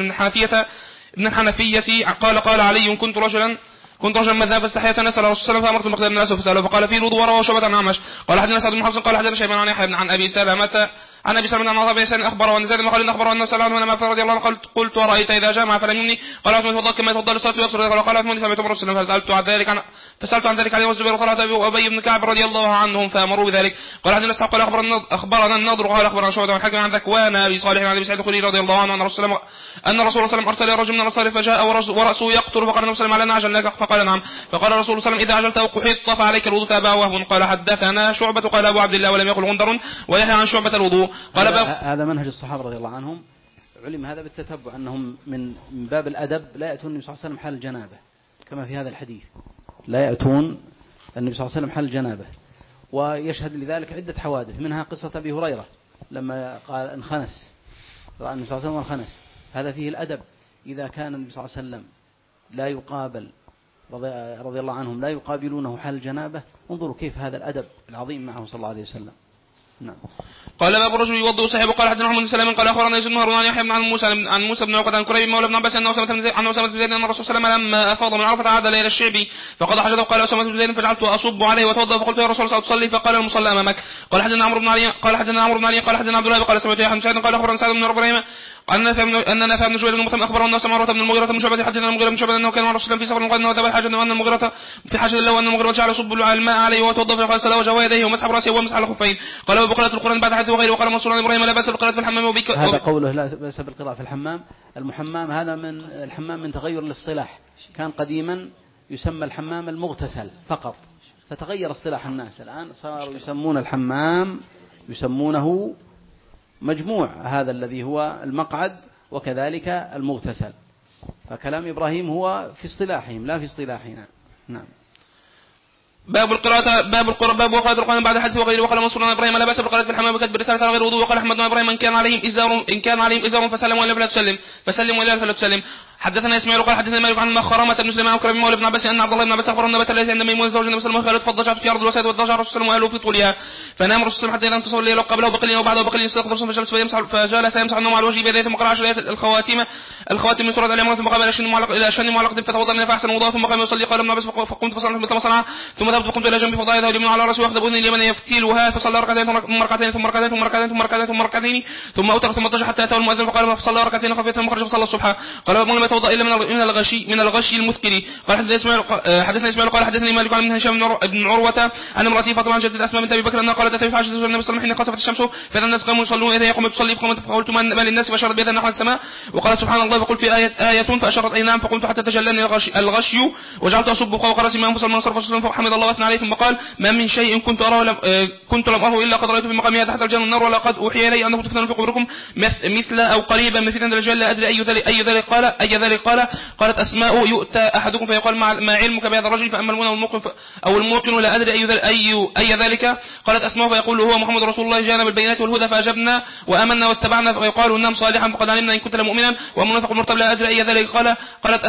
بن الحنفية قال علي كنت رجلا مذهب فاستحيت ان اسال الرسول صلى الله عليه وسلم فامرت المقداد بن الاسود فساله فقال في الوضوء وروى شعبة عن عمش قال حدثنا سعد بن حفص قال حدثنا شيبان عن يحيى عن ابي سلمة عن ابي سلمة عن عطاء بن يسار اخبره وان زيد بن خالد اخبره ان سلمة بن عمر رضي الله عنه قلت ورايت اذا جامع فلم يمني قال عثمان يتوضا كما يتوضا للصلاه ويغسل قال عثمان سمعت عمر صلى الله عليه وسلم فسالت عن ذلك علي والزبير وطلحه وابي بن كعب رضي الله عنهم فامروا بذلك. قال حدثنا اسحاق قال اخبرنا النضر قال اخبرنا شعبة عن حكم عن ذكوان ابي صالح عن ابي سعيد الخدري رضي الله عنه ان الرسول صلى الله عليه وسلم ارسل رجل من الانصار فجاء وراسه يقطر فقال النبي صلى الله عليه وسلم على نعجل فقال نعم. فقال الرسول صلى الله عليه وسلم اذا عجلت وقحطت فعليك الوضوء تابع وهب. قال حدثنا شعبة قال ابو عبد الله ولم يقل غندر ويحيى عن شعبة الوضوء. قال هذا منهج الصحابة رضي الله عنهم، علم هذا بالتتبع أنهم من باب الأدب لا يأتون النبي صلى الله عليه وسلم حال الجنابة كما في هذا الحديث، لا يأتون النبي صلى الله عليه وسلم حال الجنابة. ويشهد لذلك عدة حوادث، منها قصة أبي هريرة لما قال انخنس، رأى النبي صلى الله عليه وسلم انخنس. هذا فيه الأدب، إذا كان النبي صلى الله عليه وسلم لا يقابل رضي الله عنهم لا يقابلونه حال الجنابة، انظروا كيف هذا الأدب العظيم معه صلى الله عليه وسلم. نعم. قال باب الرجل يوضؤ صاحبه. قال حدثنا محمد بن سلام قال اخبرنا يزيد بن هارون عن يحيى عن موسى بن عقبة عن كريب مولى بن عباس ان اسامة بن زيد ان الرسول صلى الله عليه وسلم لما افاض من عرفة عاد الى الشعبي فقضى حاجته. قال اسامة بن زيد فجعلت اصب عليه وتوضا فقلت يا رسول الله تصلي فقال المصلى امامك. قال حدثنا عمرو بن علي قال حدثنا عبد الله قال سمعت يحيى بن سعيد قال اخبرنا سعد بن ابراهيم أن نافع بن جبير بن مطعم أخبره أن سمعة بن المغيرة بن شعبة حدثنا المغيرة بن شعبة أنه كان مع الرسول الله في سفر وقال أنه ذهب الحاجة وأن المغيرة في حاجة له وأن المغيرة جعل يصب الماء عليه وتوضأ فقال سلا وجه يديه ومسح رأسه ومسح على خفين. قال وبقراءة القرآن بعد حديث وغيره. وقال منصور عن إبراهيم لا بأس بالقراءة في الحمام هذا قوله لا بأس بالقراءة في الحمام. المحمام هذا من الحمام من تغير الاصطلاح، كان قديما يسمى الحمام المغتسل فقط، فتغير اصطلاح الناس الآن صاروا يسمون الحمام يسمونه مجموع هذا الذي هو المقعد وكذلك المغتسل. فكلام إبراهيم هو في اصطلاحهم لا في اصطلاحنا. نعم. باب وقراءة القرآن بعد الحديث وغيره. وقال منصور عن إبراهيم لا بأس بالقراءة في الحمام بكتب رسالة غير وضوء. وقال أحمد بن إبراهيم إن كان عليهم إزار فسلم وإلا فلا تسلم فسلم وإلا فلا تسلم. حدثنا اسماعيل قال حدثنا مالك عن خرامة بن سليمان وكرم مولى ابن عباس ان عبد الله بن عباس اخبر النبات الذي عند ميمون زوج النبي صلى الله عليه وسلم فضجعت في ارض الوساد والضجع الرسول صلى الله عليه وسلم في طولها فنام الرسول صلى الله عليه وسلم حتى لم تصل الليل وقبله بقليل وبعده بقليل يستيقظ الرسول فجلس يمسح النوم على وجهه بيديه ثم قرأ 10 الخواتم من سورة ال عمران ثم قام الى شن معلق فتوضا منها فاحسن وضوءه ثم قام يصلي قال ابن عباس فقمت فصليت مثل ما صنع ثم ذهبت فقمت الى جنبي فضاعي اليمين على راسي واخذ باذني اليمين يفتيلها فصلى ركعتين ثم ركعتين ثم ركعتين ثم ركعتين ثم ركعتين ثم ركعتين ثم اوتر ثم اضطجع حتى اتاه المؤذن فقال فصلى ركعتين خفيفتين ثم خرج فصلى الصبح قال ابن لم يتوضا الا من الغشي المثقل قال حدثنا اسماعيل قال حدثني مالك عن هشام بن عروه ان امراتي فاطمه عن جدة اسماء بنت ابي بكر انها قالت اتيت عائشه النبي صلى الله عليه وسلم حين خسفت الشمس فاذا الناس قاموا يصلون اذا يقوم تصلي فقلت ما للناس فاشارت بيدها نحو السماء وقالت سبحان الله فقلت آية فاشارت اي نعم فقلت حتى تجلاني الغشي وجعلت اصب فوق راسي ما انفصل من صرف الرسول فحمد الله واثنى عليه ثم قال ما من شيء كنت لم اره الا قد رايت في مقامي هذا حتى الجنه النار ولقد اوحي الي انكم تفتنون في قبوركم مثل او قريبا من فتنه الرجال لا ادري اي ذلك قالت اسماء يؤتى احدكم فيقال ما علمك بهذا الرجل فاما الموقن لا ادري اي ذلك قالت اسماء فيقول هو محمد رسول الله جاءنا بالبينات والهدى فاجبنا وامنا واتبعنا ويقال انهم صالحا فقد علمنا ان كنت لمؤمنا واما نفق المرتب لا ادري اي ذلك قالت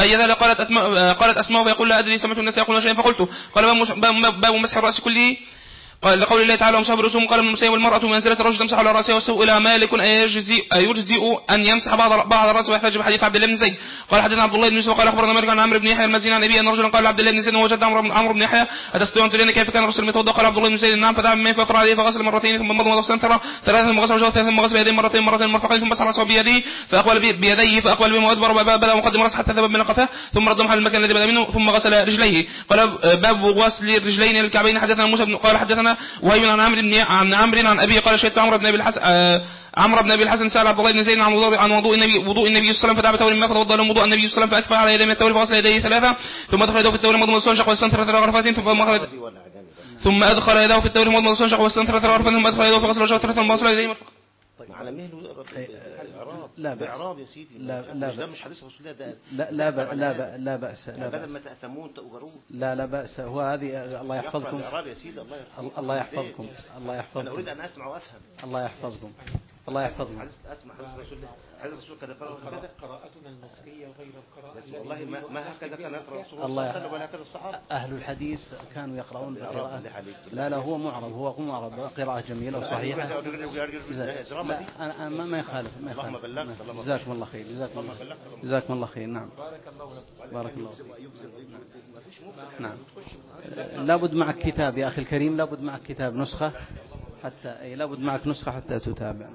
اسماء فيقول لا ادري سمعت الناس يقولون شيئا فقلت قال باب مسح الراس كله قال لقول الله تعالى ومسح برؤوسهم قال ابن المسيب والمرأة منزلة الرجل تمسح على رأسها والسوء إلى مالك أيجزئ أن يمسح بعض الرأس ويحتاج بحديث عبد الله بن زيد قال حدثنا عبد الله بن يوسف قال أخبرنا مالك عن عمرو بن يحيى المزني عن أبي أن رجلا قال عبد الله بن زيد ووجد عمرو بن يحيى أتستطيع أن تريني كيف كان الرسول يتوضأ قال عبد الله بن زيد نعم فذهب من فقرأ عليه فغسل مرتين ثم مضمض واستنثر ثلاثا ثم غسل وجهه ثم غسل يديه مرتين مرفقين ثم مسح رأسه بيديه فأقبل بهما وأدبر بدأ مقدم رأسه حتى ذهب من قفاه ثم ردهم على المكان الذي بدأ منه ثم غسل رجليه قال باب غسل الرجلين الكعبين حدثنا موسى بن قال حدثنا وهيب عن عمرو عن ابي قال شهدت عمرو بن ابي الحسن سال عبد الله بن زيد عن وضوء النبي صلى الله عليه وسلم فدعا بتور ما فتوضا له وضوء النبي صلى الله عليه وسلم فاكفى على يديه من التور فغسل يديه ثلاثه ثم دخل يده في التور مضمض واستنشق واستنثر ثلاث غرفات ثم ادخل يده في التور مضمض واستنشق واستنثر ثلاث غرفات ثم ادخل يده في غسل وجهه ثلاثه ثم غسل يديه مرفقا. على مهله لا بأس إعراب يا سيدي ده مش حديث رسول الله ده لا بأس بدل ما تأتمون تؤجرون لا بأس هو هذه الله يحفظكم الإعراب يا سيدي الله يحفظكم أنا أريد أن أسمع وأفهم الله يحفظكم أسمع حديث رسول الله حديث رسول كذا قراءتنا المصرية غير القراءة والله ما هكذا كان يقرأ رسول الله الله ولا هكذا الصحابة أهل الحديث كانوا يقرؤون بقراءة لا هو معرب قراءة جميلة وصحيحة لا أنا ما يخالف جزاكم الله خير جزاكم الله خير نعم بارك الله نعم لابد معك كتاب يا أخي الكريم لابد معك كتاب نسخة حتى لابد معك نسخة حتى تتابع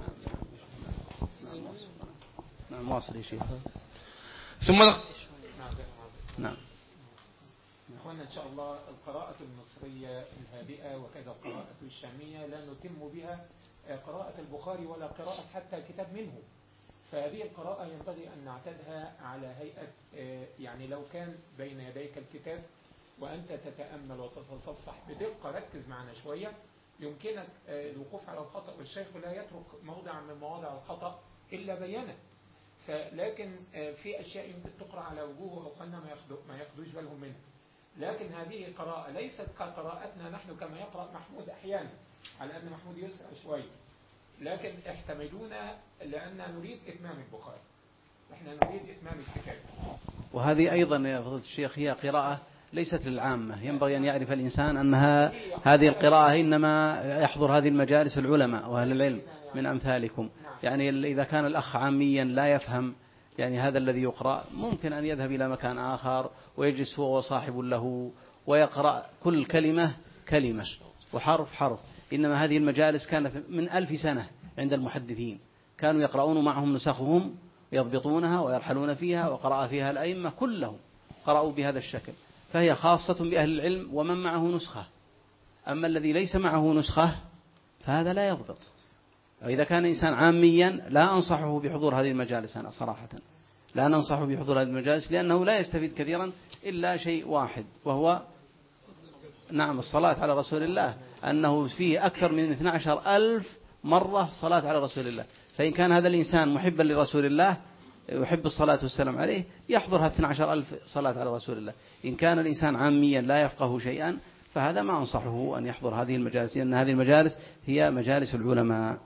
نعم واصل يا شيخ ثم نعم أخوانا إن شاء الله القراءة المصرية الهادئة وكذا القراءة الشامية لا نتم بها قراءة البخاري ولا قراءة حتى كتاب منه فهذه القراءة ينبغي أن نعتدها على هيئة يعني لو كان بين يديك الكتاب وأنت تتأمل وتتصفح بدقة ركز معنا شوية يمكنك الوقوف على الخطأ والشيخ لا يترك موضع من مواضع الخطأ إلا بيانت لكن في أشياء يمكن تقرأ على وجوه أخوانا ما ياخدوش بالهم منها لكن هذه قراءة ليست كقراءتنا نحن كما يقرأ محمود أحيانا على أن محمود يسرع شوية لكن احتملونا لأن نريد إتمام البخاري احنا نريد إتمام الكتاب وهذه أيضا يا فضيلة الشيخ هي قراءة ليست للعامة ينبغي أن يعرف الإنسان أنها هذه القراءة إنما يحضر هذه المجالس العلماء وأهل العلم من أمثالكم يعني إذا كان الأخ عاميا لا يفهم يعني هذا الذي يقرأ ممكن أن يذهب إلى مكان آخر ويجلس هو وصاحب له ويقرأ كل كلمة وحرف حرف إنما هذه المجالس كانت من 1000 سنة عند المحدثين كانوا يقرؤون معهم نسخهم يضبطونها ويرحلون فيها وقرأ فيها الأئمة كلهم قرأوا بهذا الشكل فهي خاصة بأهل العلم ومن معه نسخة أما الذي ليس معه نسخة فهذا لا يضبط وإذا كان إنسان عاميا لا أنصحه بحضور هذه المجالس أنا صراحة لا ننصحه بحضور هذه المجالس لأنه لا يستفيد كثيرا إلا شيء واحد وهو نعم الصلاة على رسول الله أنه فيه أكثر من 12,000 مرة صلاة على رسول الله فإن كان هذا الإنسان محبا لرسول الله يحب الصلاة والسلام عليه يحضرها 12,000 صلاة على رسول الله إن كان الإنسان عاميا لا يفقه شيئا فهذا ما أنصحه أن يحضر هذه المجالس لأن هذه المجالس هي مجالس العلماء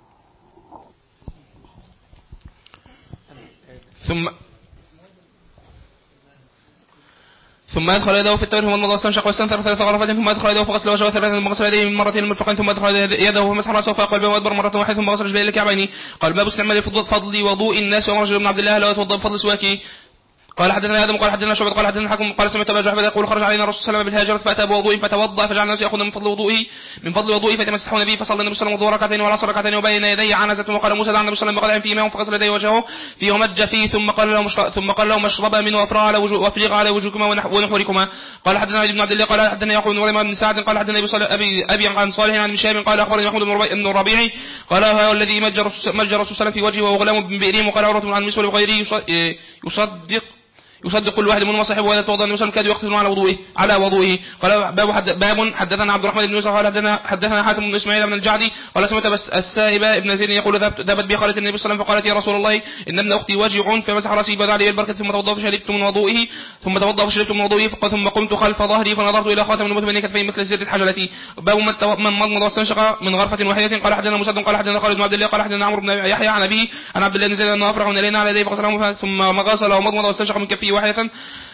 ثم أدخل يده في التور ثم المضى واستنشق واستنثر 3 غرفات ثم أدخل يده فغسل وجهه 3 ثم غسل يديه من مرتين المرفقين ثم أدخل يده فمسح رأسه فأقبل به وأدبر مرة واحدة ثم غسل رجليه الكعبين. قال باب استعمال فضل وضوء الناس ورجل بن عبد الله لا يتوضأ بفضل سواكه. قال حدثنا آدم قال حدثنا شعبة قال حدثنا الحكم قال سمعت أبا جعفر يقول خرج علينا الرسول صلى الله عليه وسلم بالهاجرة فأتى بوضوء فتوضأ فجعل الناس يأخذ من فضل وضوئه فتمسحون به فصلى النبي صلى الله عليه وسلم ركعتين والعصر ركعتين وبين يديه عنزة وقال موسى دعا النبي صلى الله عليه وسلم بقدح فيه ماء فغسل يديه وجهه فيه ومج فيه ثم قال لهم اشربا منه وافرغ على وجوهكما ونحوركما. قال حدثنا ابن عبد الله قال حدثنا يعقوب بن مريم بن سعد قال حدثنا أبي عن صالح عن شهاب قال أخبرني محمود بن الربيع قال هو الذي مج الرسول صلى الله عليه وسلم في وجهه وغلام بن بئرهم وقال عروة عن مسور وغيره يصدق كل واحد منهم وصاحبه وإذا توضأ النبي صلى الله عليه وسلم كادوا يقتلون على وضوئه. قال باب حدثنا عبد الرحمن بن يوسف قال حدثنا حاتم بن اسماعيل بن الجعدي قال سمعت السائب ابن زيد يقول ذهبت بي خالة النبي صلى الله عليه وسلم فقالت يا رسول الله ان ابن اختي وجع فمسح راسي بدأ عليه البركة ثم توضأ فشربت من وضوئه ثم قمت خلف ظهري فنظرت الى خاتم النبوة بين كتفي مثل زر الحجلة. باب من مضمض واستنشق من غرفة واحدة. قال حدثنا مسدد قال حدثنا خالد بن عبد الله قال حدثنا عمرو بن يحيى عن ابيه عن عبد الله بن زيد انه افرغ من الينا على يديه فغسلهم ثم غسل ومضمض واستنشق من كفه واحدة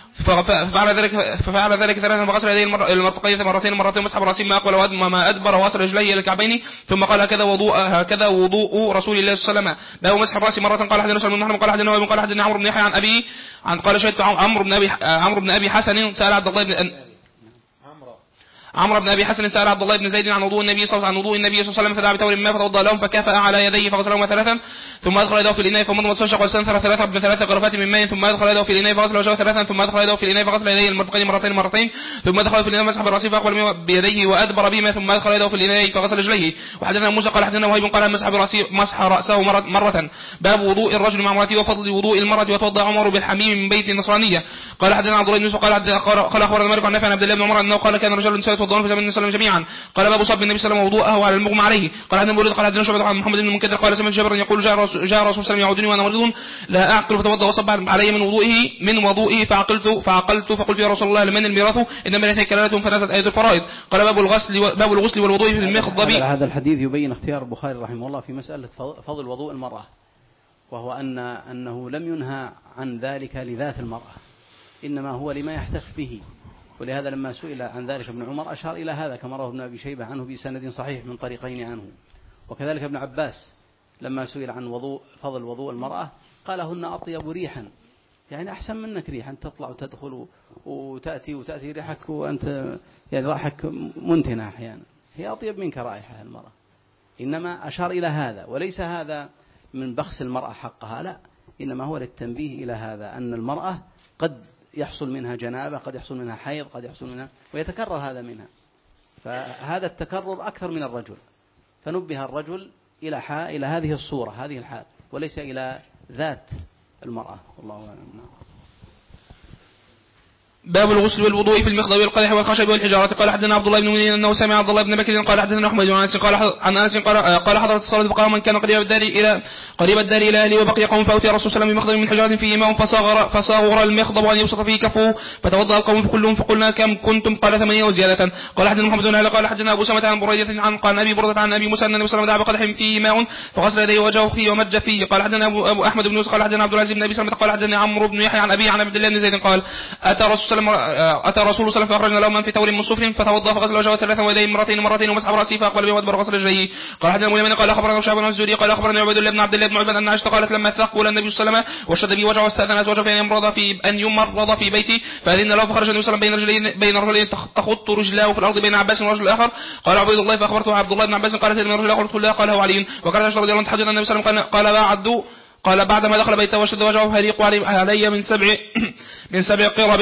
ففعل ذلك 3 فغسل يديه المرفقين مرتين ومسح براسه ما أقبل وما أدبر وغسل رجليه إلى الكعبين ثم قال هكذا وضوء رسول الله صلى الله عليه وسلم. باب مسح الراس مرة. قال حدثنا سلمان بن محمد قال حدثنا قال حدثنا عمرو بن يحيى عن أبي قال شهدت عمرو بن أبي حسن سأل عبد الله بن عمرو بن ابي حسن سأل عبد الله بن زيد عن وضوء النبي صلى الله عليه وسلم فدعا بتور ما فتوضأ لهم فكافأ على يديه فغسلهما 3 ثم ادخل يده في الاناء فمضمض واستنشق واستنثر 3 غرفات من ماء ثم ادخل يده في الاناء فغسل وجهه 3 ثم ادخل يده في الاناء فغسل يديه المرفقين مرتين ثم ادخل في الاناء مسح براسه فاقبل بيديه وادبر بهما ثم ادخل يده في الاناء فغسل رجليه. وحدثنا موسى قال حدثنا وهيب قال مسح راسه مرة. باب وضوء الرجل مع امراته وفضل وضوء المرأة وتوضأ عمر بالحميم من بيت النصرانية. قال حدثنا عبد الله بن يوسف قال اخبرنا مالك عن نافع عن عبد الله بن عمر انه قال كان رجال يتوضؤون في زمن النبي صلى الله عليه وسلم جميعا. قال باب صب النبي صلى الله عليه وسلم وضوءه على المغمى عليه. قال حدثنا مولود قال حدثنا شعبة عن محمد بن المنكدر قال سمعت جابر يقول جاء رسول الله صلى الله عليه وسلم يعودني وانا مريض لا اعقل فتوضأ وصب علي من وضوئه فعقلت فقلت يا رسول الله لمن الميراث انما ليس كلالة فنزلت آية الفرائض. قال باب الغسل والوضوء في المخضب. هذا الحديث يبين اختيار البخاري رحمه الله في مسألة فضل وضوء المرأة، وهو أنه لم ينهى عن ذلك لذات المرأة، إنما هو لما يحتف به. ولهذا لما سئل عن ذلك ابن عمر أشار إلى هذا كما رواه ابن أبي شيبة عنه بسند صحيح من طريقين عنه. وكذلك ابن عباس لما سئل عن فضل وضوء المرأة قال هن أطيب ريحا، يعني أحسن منك ريحا، تطلع وتدخل وتأتي ريحك وأنت يعني رائحك منتنة أحيانا، هي أطيب منك رائحة المرأة. إنما أشار إلى هذا، وليس هذا من بخس المرأة حقها، لا، إنما هو للتنبيه إلى هذا أن المرأة قد يحصل منها جنابة، قد يحصل منها حيض، قد يحصل منها ويتكرر هذا منها، فهذا التكرر أكثر من الرجل، فنبه الرجل إلى هذه الصورة، هذه الحال، وليس إلى ذات المرأة. والله أعلم. باب الغسل والوضوء في المخضب والقدح والخشب والحجارة. قال حدثنا عبد الله بن منين انه سمع عبد الله بن بكر قال حدثنا احمد بن انس قال حضرت الصلاة بقى من كان قريب الدار الى اهله وبقي قوم فأتي الرسول صلى الله عليه وسلم بمخضب من حجارة فيه ماء فصاغر المخضب ان يبسط فيه كفه فتوضأ القوم كلهم فقلنا كم كنتم؟ قال 8 وزيادة. قال حدثنا محمد بن علي قال حدثنا ابو سلمة عن بريدة عن ابي بردة عن ابي موسى ان النبي صلى الله عليه وسلم دعا بقدح فيه ماء فغسل يديه ووجهه فيه ومج فيه. قال حدثنا ابو احمد بن يوسف قال حدثنا عبد العزيز بن ابي سلمة قال حدثنا عمرو بن يحيى عن ابي عن عبد الله بن زيد قال اتى رسول صلى الله عليه وسلم فأخرجنا له من في تور من صفر فتوضأ فغسل وجهه 3 ويديه مرتين ومسح برأسه فأقبل به وأدبر غسل رجليه. قال حدثنا اليمني قال أخبرنا شعب بن الزهري قال أخبرنا عبيد الله بن عبد الله بن عتبة أن عائشة قالت لما ثقل النبي صلى الله عليه وسلم وشد به وجهه واستأذن أزواجه أن يمرض في بيته فأذن له فخرج النبي صلى الله عليه وسلم بين رجلين تخط رجلاه في الأرض بين عباس ورجل الآخر. قال عبيد الله فأخبرته عبد الله بن عباس قالت من رجل الآخر قلت له قال هو علي. وكان عائشة رضي الله عنها تحدث النبي صلى الله عليه وسلم قال بعدما دخل بيته وشد وجهه هريق علي من 7 قرب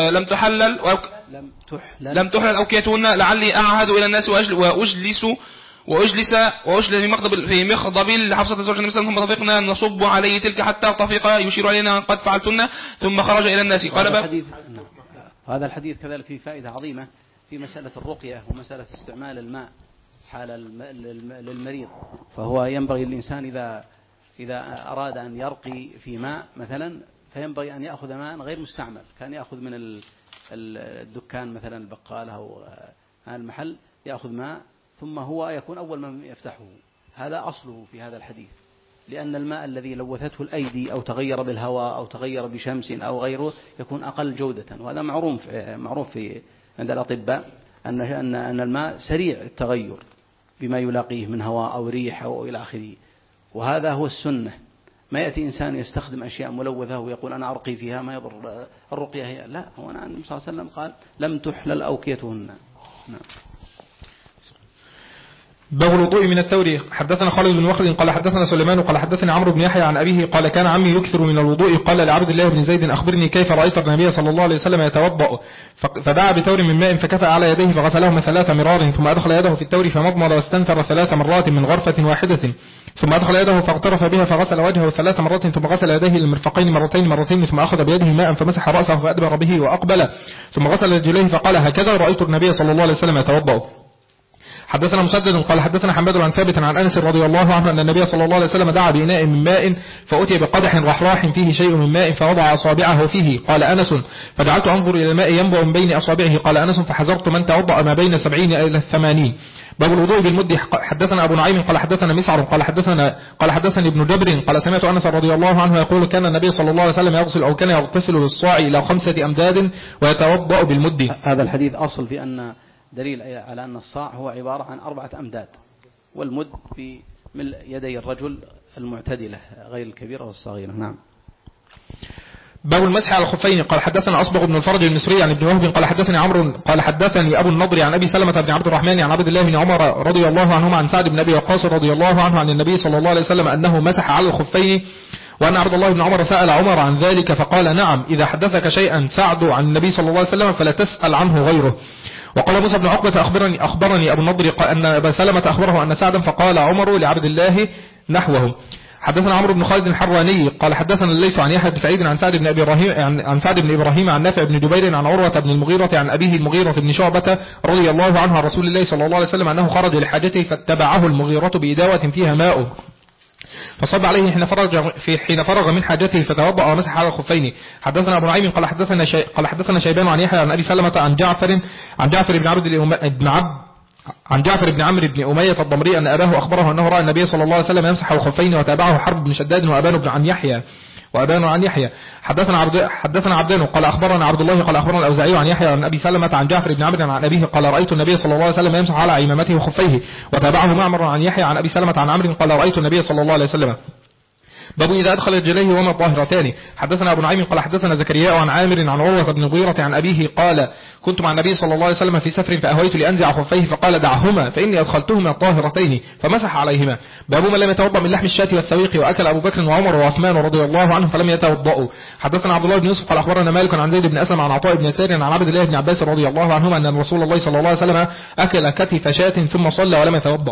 لم تحلل أوكيتهن لعلي أعهد إلى الناس وأجلس في مخضب لحفصة زوج النبي صلى الله عليه وسلم ثم طفقنا نصب عليه تلك حتى طفق يشير علينا قد فعلتن ثم خرج إلى الناس. قال هذا الحديث كذلك فيه فائدة عظيمة في مسألة الرقية ومسألة استعمال الماء حال للمريض. فهو ينبغي الإنسان إذا أراد أن يرقي في ماء مثلا فينبغي أن يأخذ ماء غير مستعمل، كان يأخذ من الدكان مثلا البقالة أو المحل، يأخذ ماء ثم هو يكون أول من يفتحه. هذا أصله في هذا الحديث، لأن الماء الذي لوثته الأيدي أو تغير بالهواء أو تغير بشمس أو غيره يكون أقل جودة، وهذا معروف عند الأطباء أن الماء سريع التغير بما يلاقيه من هواء أو ريح أو إلى آخره، وهذا هو السنة. ما يأتي إنسان يستخدم أشياء ملوثة ويقول أنا أرقي فيها ما يضر الرقية هي، لا، هو النبي صلى الله عليه وسلم قال لم تحلل أوكيتهن. نعم. باب الوضوء من التور. حدثنا خالد بن مخلد قال حدثنا سليمان قال حدثني عمرو بن يحيى عن أبيه قال كان عمي يكثر من الوضوء قال لعبد الله بن زيد أخبرني كيف رأيت النبي صلى الله عليه وسلم يتوضأ، فدعا بتور من ماء فكفأ على يديه فغسلهما 3 مرار ثم أدخل يده في التور فمضمض واستنثر 3 مرات من غرفة واحدة ثم أدخل يده فاغترف بها فغسل وجهه 3 مرات ثم غسل يديه المرفقين مرتين ثم أخذ بيده ماء فمسح رأسه فأدبر به وأقبل ثم غسل رجليه فقال هكذا رأيت النبي صلى الله عليه وسلم يتوضأ. حدثنا مسدد قال حدثنا حماد عن ثابت عن أنس رضي الله عنه أن النبي صلى الله عليه وسلم دعا بإناء من ماء فأتي بقدح رحراح فيه شيء من ماء فوضع أصابعه فيه. قال أنس فجعلت أنظر إلى الماء ينبع من بين أصابعه. قال أنس فحذرت من توضأ ما بين 70 إلى 80. باب الوضوء بالمد. حدثنا أبو نعيم قال حدثنا مسعر قال حدثني ابن جبر قال سمعت أنس رضي الله عنه يقول كان النبي صلى الله عليه وسلم يغسل أو كان يغتسل للصاع إلى 5 أمداد ويتوضأ بالمد. هذا الحديث أصل في أن دليل على أن الصاع هو عبارة عن 4 أمداد، والمد في ملء يدي الرجل المعتدلة غير الكبيرة والصغيرة. نعم. باب المسح على الخفين. قال حدثنا أصبغ بن الفرج المصري عن ابن وهب قال حدثني عمرو قال حدثني أبو النضر عن أبي سلمة بن عبد الرحمن عن عبد الله بن عمر رضي الله عنهما عن سعد بن أبي وقاص رضي الله عنه عن النبي صلى الله عليه وسلم أنه مسح على الخفين، وأن عبد الله بن عمر سأل عمر عن ذلك فقال نعم إذا حدثك شيئا سعد عن النبي صلى الله عليه وسلم فلا تسأل عنه غيره. وقال موسى بن عقبة أخبرني أبو النضر أن أبا سلمة أخبره أن سعدا فقال عمر لعبد الله نحوه. حدثنا عمرو بن خالد الحراني قال حدثنا الليث عن يحيى بن سعيد عن سعد بن إبراهيم عن نافع بن جبير عن عروة بن المغيرة عن أبيه المغيرة بن شعبة رضي الله عنه عن رسول الله صلى الله عليه وسلم أنه خرج لحاجته فاتبعه المغيرة بإداوة فيها ماء فصب عليه حين فرغ من حاجته فتوضأ ومسح على الخفين. حدثنا أبو نعيم قال حدثنا شيبان عن يحيى عن أبي سلمة عن جعفر بن عمرو بن أمية الضمري أن أباه أخبره أنه رأى النبي صلى الله عليه وسلم يمسح الخفين وتابعه حرب بن شداد وأبان عن يحيى. حدثنا عبدان قال أخبرنا عبد الله قال أخبرنا الأوزاعي عن يحيى عن أبي سلمة عن جعفر بن عمرو عن أبيه قال رأيت النبي صلى الله عليه وسلم يمسح على عمامته وخفيه. وتابعه معمر عن يحيى عن أبي سلمة عن عمرو قال رأيت النبي صلى الله عليه وسلم. باب إذا أدخل رجليه وما طاهرتان. حدثنا أبو نعيم قال حدثنا زكريا عن عامر عن عروة بن المغيرة عن أبيه قال كنت مع النبي صلى الله عليه وسلم في سفر فأهويت لأنزع خفيه فقال دعهما فإني أدخلتهما طاهرتين فمسح عليهما. باب من لم يتوضأ من لحم الشاة والسويق وأكل أبو بكر وعمر وعثمان رضي الله عنهم فلم يتوضأوا. حدثنا عبد الله بن يوسف قال أخبرنا مالك عن زيد بن أسلم عن عطاء بن يسار عن عبد الله بن عباس رضي الله عنهما أن رسول الله صلى الله عليه وسلم أكل كتف شاة ثم صلى ولم يتوضأ.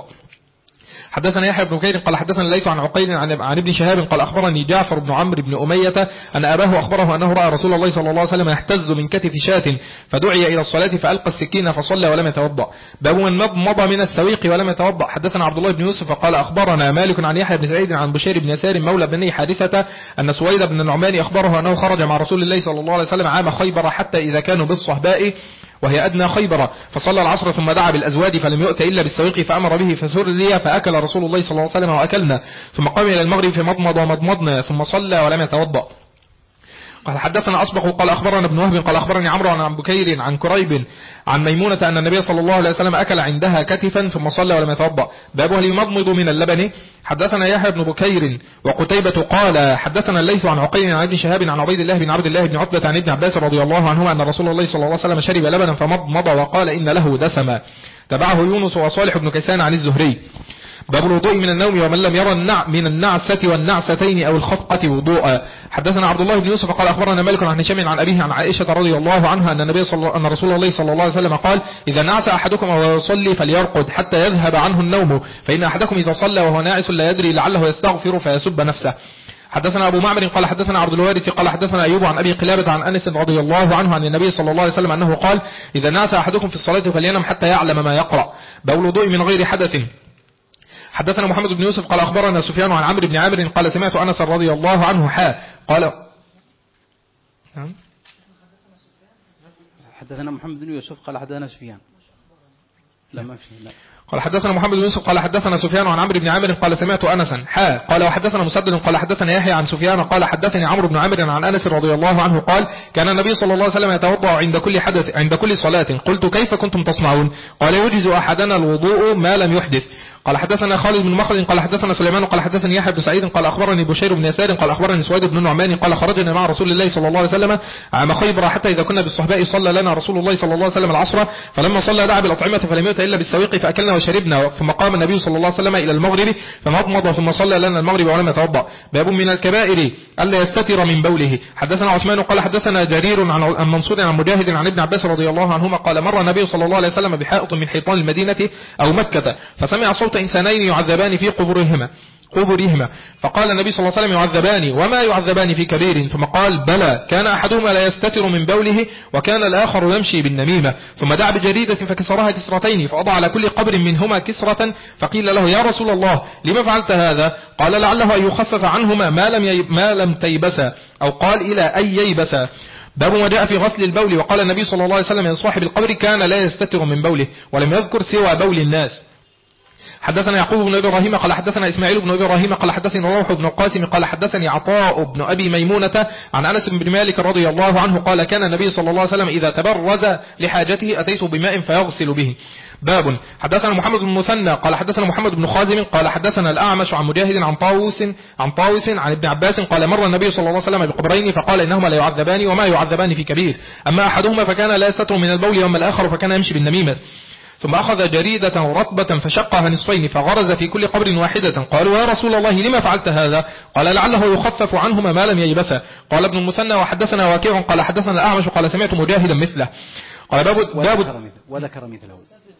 حدثنا يحيى بن بكير قال حدثنا الليث عن عقيل عن ابن شهاب قال أخبرني جعفر بن عمرو بن أمية أن أباه أخبره أنه رأى رسول الله صلى الله عليه وسلم يحتز من كتف شاة فدعي إلى الصلاة فألقى السكين فصلى ولم يتوضأ. باب من مضى من السويق ولم يتوضأ. حدثنا عبد الله بن يوسف قال أخبرنا مالك عن يحيى بن سعيد عن بشير بن يسار مولى بني حادثة أن سويد بن النعمان أخبره أنه خرج مع رسول الله صلى الله عليه وسلم عام خيبر حتى إذا كانوا بالصهباء وهي أدنى خيبر فصلى العصر ثم دعا بالأزواد فلم يؤت إلا بالسويق فأمر به فسري فأكل رسول الله صلى الله عليه وسلم وأكلنا ثم قام إلى المغرب فمضمض ومضمضنا ثم صلى ولم يتوضأ. قال حدثنا أصبغ قال أخبرنا ابن وهب قال أخبرني عمرو عن بكير عن كريب عن ميمونة أن النبي صلى الله عليه وسلم أكل عندها كتفا ثم صلى ولم يتوضأ. باب هل يمضمض من اللبن. حدثنا يحيى بن بكير وقتيبة قال حدثنا الليث عن عقيل عن ابن شهاب عن عبيد الله بن عبد الله بن عتبة عن ابن عباس رضي الله عنهما أن رسول الله صلى الله عليه وسلم شرب لبنا فمضمض وقال إن له دسما. تبعه يونس وصالح بن كيسان عن الزهري. باب الوضوء من النوم ومن لم يرى من النعسة والنعستين أو الخفقة وضوءا. حدثنا عبد الله بن يوسف قال أخبرنا مالك عن هشام عن أبيه عن عائشة رضي الله عنها أن رسول الله صلى الله عليه وسلم قال إذا نعس أحدكم وهو يصلي فليرقد حتى يذهب عنه النوم فإن أحدكم إذا صلى وهو ناعس لا يدري لعله يستغفر فيسب نفسه. حدثنا أبو معمر قال حدثنا عبد الوارث قال حدثنا أيوب عن أبي قلابة عن أنس رضي الله عنه عن النبي صلى الله عليه وسلم أنه قال إذا نعس أحدكم في الصلاة فلينم حتى يعلم ما يقرأ. باب الوضوء من غير حدث. حدثنا محمد بن يوسف قال أخبرنا سفيان عن عمرو بن عامر قال سمعت أنس رضي الله عنه قال حدثنا محمد بن يوسف قال حدثنا سفيان لا. قال حدثنا محمد بن يوسف قال حدثنا سفيان عن عمرو بن عامر قال سمعت أنسا قال وحدثنا مسدد قال حدثنا يحيى عن سفيان قال حدثني عمرو بن عامر عن أنس رضي الله عنه قال كان النبي صلى الله عليه وسلم يتوضأ عند كل صلاة. قلت كيف كنتم تصنعون؟ قال يجز أحدنا الوضوء ما لم يحدث. قال حدثنا خالد بن مخلد قال حدثنا سليمان قال حدثني يحيى بن سعيد قال أخبرني بشير بن يسار قال أخبرني سويد بن نعمان قال خرجنا مع رسول الله صلى الله عليه وسلم عام خيبر حتى إذا كنا بالصحباء صلى لنا رسول الله صلى الله عليه وسلم العصر فلما صلى دعا بالأطعمة فلم يؤت إلا بالسويق فأكلنا وشربنا ثم قام النبي صلى الله عليه وسلم إلى المغرب فمضمض ثم صلى لنا المغرب ولم يتوضأ. باب من الكبائر ألا يستتر من بوله. حدثنا عثمان قال حدثنا جرير عن منصور عن مجاهد عن ابن عباس رضي الله عنهما قال مر النبي صلى الله عليه وسلم بحائط من حيطان المدينة أو مكة فسمع صوت إنسانين يعذبان في قبورهما فقال النبي صلى الله عليه وسلم يعذبان وما يعذبان في كبير؟ ثم قال بلى كان أحدهما لا يستتر من بوله وكان الآخر يمشي بالنميمة. ثم دعا بجريدة فكسرها كسرتين فأضع على كل قبر منهما كسرة فقيل له يا رسول الله لما فعلت هذا؟ قال لعله أن يخفف عنهما ما لم تيبسا أو قال إلى أن ييبسا. باب ما جاء في غسل البول. وقال النبي صلى الله عليه وسلم لصاحب القبر كان لا يستتر من بوله ولم يذكر سوى بول الناس. حدثنا يعقوب بن إبراهيم قال حدثنا إسماعيل بن إبراهيم قال حدثني روح بن القاسم قال حدثني عطاء بن أبي ميمونة عن أنس بن مالك رضي الله عنه قال كان النبي صلى الله عليه وسلم إذا تبرز لحاجته أتيت بماء فيغسل به. باب حدثنا محمد بن مثنى قال حدثنا محمد بن خازم قال حدثنا الأعمش عن مجاهد عن طاووس عن ابن عباس قال مر النبي صلى الله عليه وسلم بقبرين فقال إنهما لا يعذبان وما يعذبان في كبير أما أحدهما فكان لا يستتر من البول وأما الآخر فكان يمشي بالنميمة. ثم أخذ جريدة رطبة فشقها نصفين فغرز في كل قبر واحدة. قالوا يا رسول الله لما فعلت هذا؟ قال لعله يخفف عنهما ما لم ييبسا. قال ابن المثنى وحدثنا واكيع قال حدثنا الأعمش قال سمعت مجاهدا مثله. قال باب وذكر مثله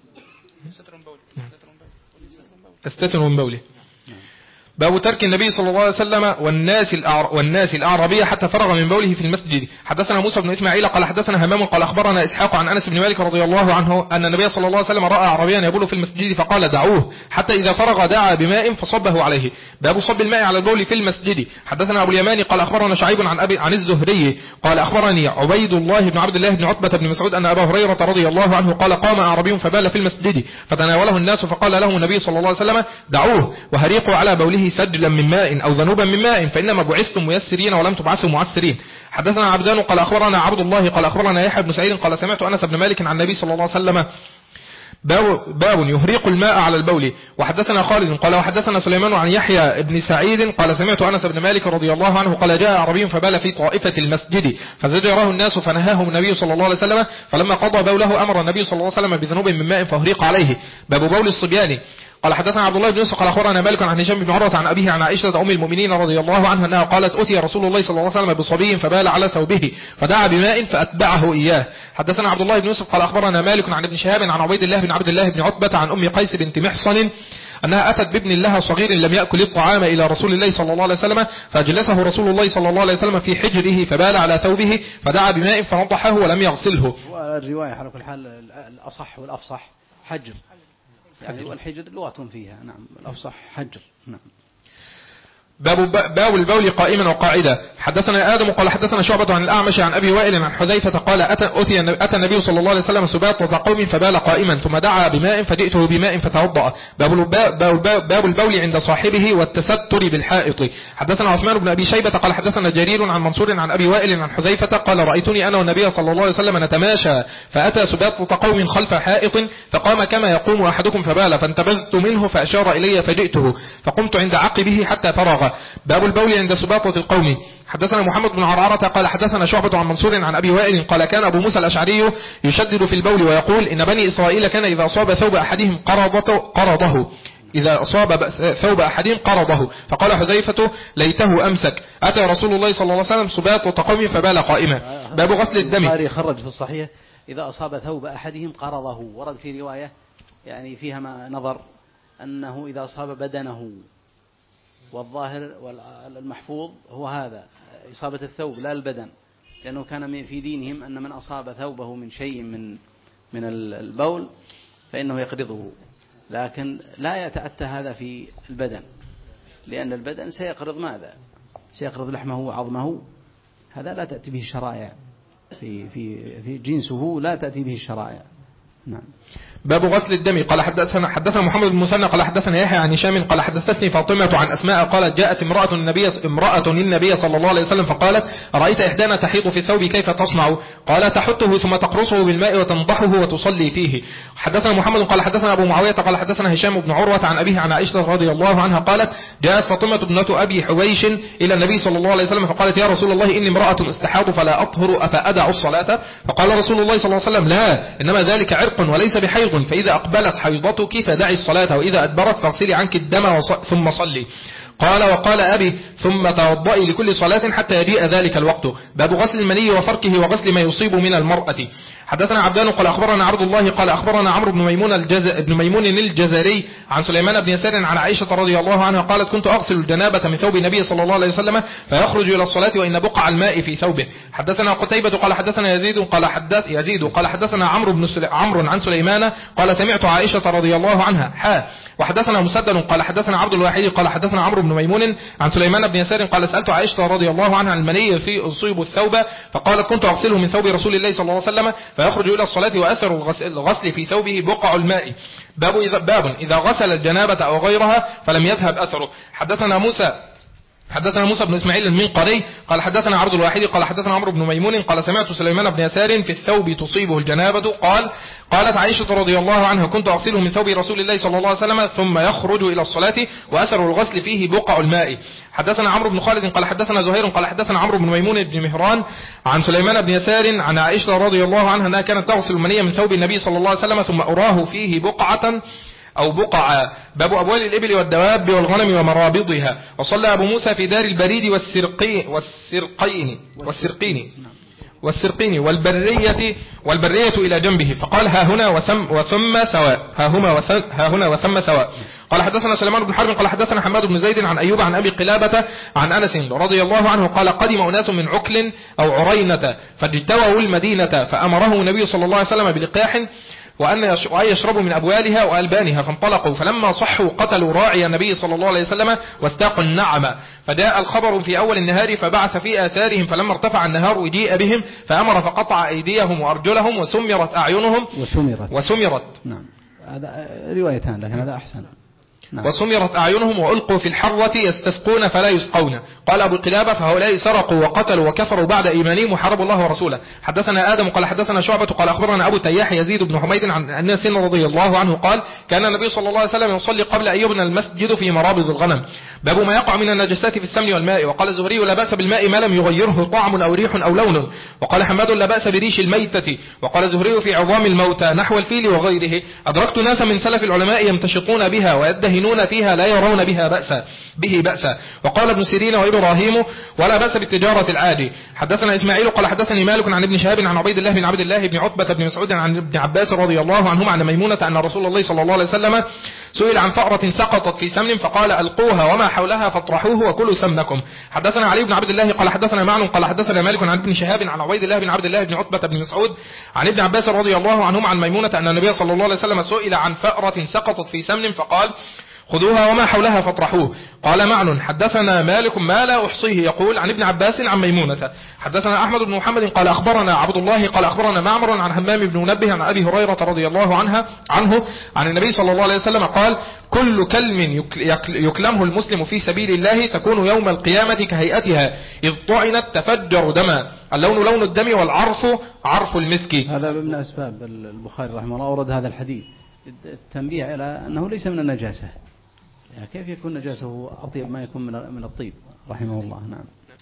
استتر من بوله. باب ترك النبي صلى الله عليه وسلم والناس الأعرابية حتى فرغ من بوله في المسجد. حدثنا موسى بن إسماعيل قال حدثنا همام قال أخبرنا إسحاق عن أنس بن مالك رضي الله عنه أن النبي صلى الله عليه وسلم رأى أعرابيا يبول في المسجد فقال دعوه حتى إذا فرغ دعا بماء فصبه عليه. باب صب الماء على البول في المسجد. حدثنا أبو اليماني قال أخبرنا شعيب عن الزهري قال أخبرني عبيد الله بن عبد الله بن عتبة بن مسعود أن أبا هريرة رضي الله عنه قال قام أعرابي فبال في المسجد فتناوله الناس فقال لهم النبي صلى الله عليه وسلم دعوه وهريقوا على بوله سجلا من ماء أو ذنوبا من ماء فإنما بعثتم ميسرين ولم تبعثوا معسرين. حدثنا عبدان قال أخبرنا عبد الله قال أخبرنا يحيى بن سعيد قال سمعت أنس بن مالك عن النبي صلى الله عليه وسلم باب يهريق الماء على البول. وحدثنا خالد قال وحدثنا سليمان عن يحيى بن سعيد قال سمعت أنس بن مالك رضي الله عنه قال جاء عربي فبال في طائفة المسجد فزجره الناس فنهاهم النبي صلى الله عليه وسلم فلما قضى بوله أمر النبي صلى الله عليه وسلم بذنوب من ماء فهريق عليه. باب بول الصبيان. قال حدثنا عبد الله بن يوسف قال أخبرنا مالك عن هشام بن عروة عن أبيه عن عائشة أم المؤمنين رضي الله عنها أنها قالت أتي رسول الله صلى الله عليه وسلم بصبي فبال على ثوبه فدعا بماء فأتبعه إياه. حدثنا عبد الله بن يوسف قال أخبرنا مالك عن ابن شهاب عن عبيد الله بن عبد الله بن عتبة عن أم قيس بنت محصن أنها أتت بابن لها صغير لم يأكل الطعام إلى رسول الله صلى الله عليه وسلم فأجلسه رسول الله صلى الله عليه وسلم في حجره فبال على ثوبه فدعا بماء فنضحه ولم يغسله. والرواية على كل حال الأصح والأفصح حجر يعني والحجر لغة فيها. نعم الأفصح حجر. نعم. باب البول قائما وقاعدا. حدثنا آدم قال حدثنا شعبة عن الأعمش عن أبي وائل عن حذيفة قال أتى النبي صلى الله عليه وسلم سبات قوم فبال قائما ثم دعا بماء فجئته بماء فتوضأ. باب البول عند صاحبه والتستر بالحائط. حدثنا عثمان بن أبي شيبة قال حدثنا جرير عن منصور عن أبي وائل عن حذيفة قال رأيتني أنا والنبي صلى الله عليه وسلم نتماشى فأتى سبات قوم خلف حائط فقام كما يقوم أحدكم فبال فانتبذت منه فأشار إلي فجئته فقمت عند عقبه حتى فرغ. باب البول عند سباطة القوم. حدثنا محمد بن عرعرة قال حدثنا شعبة عن منصور عن أبي وائل قال كان أبو موسى الأشعري يشدد في البول ويقول إن بني إسرائيل كان إذا أصاب ثوب أحدهم قرضه إذا أصاب ثوب أحدهم قرضه. فقال حذيفة ليته أمسك. أتى رسول الله صلى الله عليه وسلم سباطة قوم فبال قائما. باب غسل الدم. البخاري خرج في الصحيح إذا أصاب ثوب أحدهم قرضه. ورد في رواية يعني فيها ما نظر أنه إذا أصاب بدنه والظاهر والمحفوظ هو هذا إصابة الثوب لا البدن لأنه كان في دينهم أن من أصاب ثوبه من شيء من البول فإنه يقرضه لكن لا يتأتى هذا في البدن لأن البدن سيقرض ماذا؟ سيقرض لحمه وعظمه. هذا لا تأتي به الشرائع في جنسه لا تأتي به الشرائع. نعم. باب غسل الدم. قال حدثنا محمد بن المثنى قال حدثنا يحيى عن هشام قال حدثتني فاطمة عن أسماء قالت جاءت امرأة النبي صلى الله عليه وسلم فقالت رأيت إحدانا تحيط في الثوب كيف تصنع؟ قال تحته ثم تقرصه بالماء وتنضحه وتصلي فيه. حدثنا محمد قال حدثنا أبو معاوية قال حدثنا هشام بن عروة عن أبيه عن عائشة رضي الله عنها قالت جاءت فاطمة ابنة أبي حويش إلى النبي صلى الله عليه وسلم فقالت يا رسول الله إني امرأة استحاض فلا أطهر أفأدع الصلاة؟ فقال رسول الله صلى الله عليه وسلم لا، إنما ذلك عرق وليس بحيض، فإذا أقبلت حيضتك فدعي الصلاة، وإذا أدبرت فاغسلي عنك الدم ثم صلي. قال وقال أبي ثم توضئي لكل صلاة حتى يجيء ذلك الوقت. باب غسل المني وفركه وغسل ما يصيب من المرأة. حدثنا عبدان قال أخبرنا عبد الله قال أخبرنا عمرو بن ميمون الجزري عن سليمان بن يسار عن عائشة رضي الله عنها قالت كنت أغسل الجنابة من ثوب النبي صلى الله عليه وسلم فيخرج إلى الصلاة وإن بقع الماء في ثوبه. حدثنا قتيبة قال حدثنا يزيد قال حدثنا عمرو عن سليمان قال سمعت عائشة رضي الله عنها وحدثنا مسدد قال حدثنا عبد الواحد قال حدثنا عمرو بن ميمون عن سليمان بن يسار قال سألت عائشة رضي الله عنها عن المني يصيب الثوب فقالت كنت أغسله من ثوب رسول الله صلى الله عليه وسلم فيخرج إلى الصلاة وأثر الغسل في ثوبه بقع الماء. باب إذا غسل الجنابة أو غيرها فلم يذهب أثره. حدثنا موسى بن إسماعيل المنقري قال حدثنا عبد الواحد قال حدثنا عمرو بن ميمون قال سمعت سليمان بن يسار في الثوب تصيبه الجنابة قالت عائشة رضي الله عنها كنت أغسله من ثوب رسول الله صلى الله عليه وسلم ثم يخرج إلى الصلاة وأثر الغسل فيه بقع الماء. حدثنا عمرو بن خالد قال حدثنا زهير قال حدثنا عمرو بن ميمون بن مهران عن سليمان بن يسار عن عائشة رضي الله عنها أنها كانت تغسل المنية من ثوب النبي صلى الله عليه وسلم ثم أراه فيه بقعة أو بقعة. باب أبوال الإبل والدواب والغنم ومرابضها. وصلى أبو موسى في دار البريد والسرقين والبرية إلى جنبه فقال ها هنا وثم سواء. قال حدثنا سليمان بن حرب قال حدثنا حماد بن زيد عن أيوب عن أبي قلابة عن أنس رضي الله عنه قال قدم أناس من عكل أو عرينة فاجتووا المدينة فأمره النبي صلى الله عليه وسلم بلقاح وأن يشربوا من أبوالها وألبانها فانطلقوا فلما صحوا قتلوا راعي النبي صلى الله عليه وسلم واستاقوا النعم فجاء الخبر في أول النهار فبعث في آثارهم فلما ارتفع النهار جيء بهم فأمر فقطع أيديهم وأرجلهم وسمرت نعم هذا روايتان لكن هذا أحسن. وسمرت أعينهم وألقوا في الحرة يستسقون فلا يسقون. قال أبو القلابة فهؤلاء سرقوا وقتلوا وكفروا بعد إيمانهم وحاربوا الله ورسوله. حدثنا آدم قال حدثنا شعبة قال أخبرنا أبو تياح يزيد بن حميد عن أنس رضي الله عنه قال كان النبي صلى الله عليه وسلم يصلي قبل أن يبنى المسجد في مرابض الغنم. باب ما يقع من النجسات في السمن والماء. وقال الزهري لا بأس بالماء ما لم يغيره طعم أو ريح أو لون. وقال حماد لا بأس بريش الميتة. وقال الزهري في عظام الموتى نحو الفيل وغيره. أدركت ناسا من سلف العلماء يمتشطون بها ويدهنون فيها لا يرون به بأسا. وقال ابن سيرين وإبراهيم ولا بأس بالتجارة العادي. حدثنا إسماعيل قال حدثني مالك عن ابن شهاب عن عبيد الله بن عبد الله بن عتبة بن مسعود عن ابن عباس رضي الله عنهما عن ميمونة أن رسول الله صلى الله عليه وسلم سئل عن فأرة سقطت في سمن فقال ألقوها وما حولها فاطرحوه وكلوا سمنكم. حدثنا علي بن عبد الله قال حدثنا معن قال حدثنا مالك عن ابن شهاب عن عبيد الله بن عبد الله بن عتبة بن مسعود عن ابن عباس رضي الله عنهما عن ميمونة أن النبي صلى الله عليه وسلم سئل عن فأرة سقطت في سمن فقال خذوها وما حولها فاطرحوه. قال معن حدثنا مالك ما لا أحصيه يقول عن ابن عباس عن ميمونة. حدثنا أحمد بن محمد قال أخبرنا عبد الله قال أخبرنا معمر عن همام بن منبه عن أبي هريرة رضي الله عنه عن النبي صلى الله عليه وسلم قال كل كلم يكلمه المسلم في سبيل الله تكون يوم القيامة كهيئتها إذ طعنت تفجر دما اللون لون الدم والعرف عرف المسك. هذا من أسباب البخاري رحمه الله أورد هذا الحديث التنبيه على أنه ليس من النجاسة. كيف يكون نجاسه أطيب ما يكون من الطيب رحمه الله. نعم.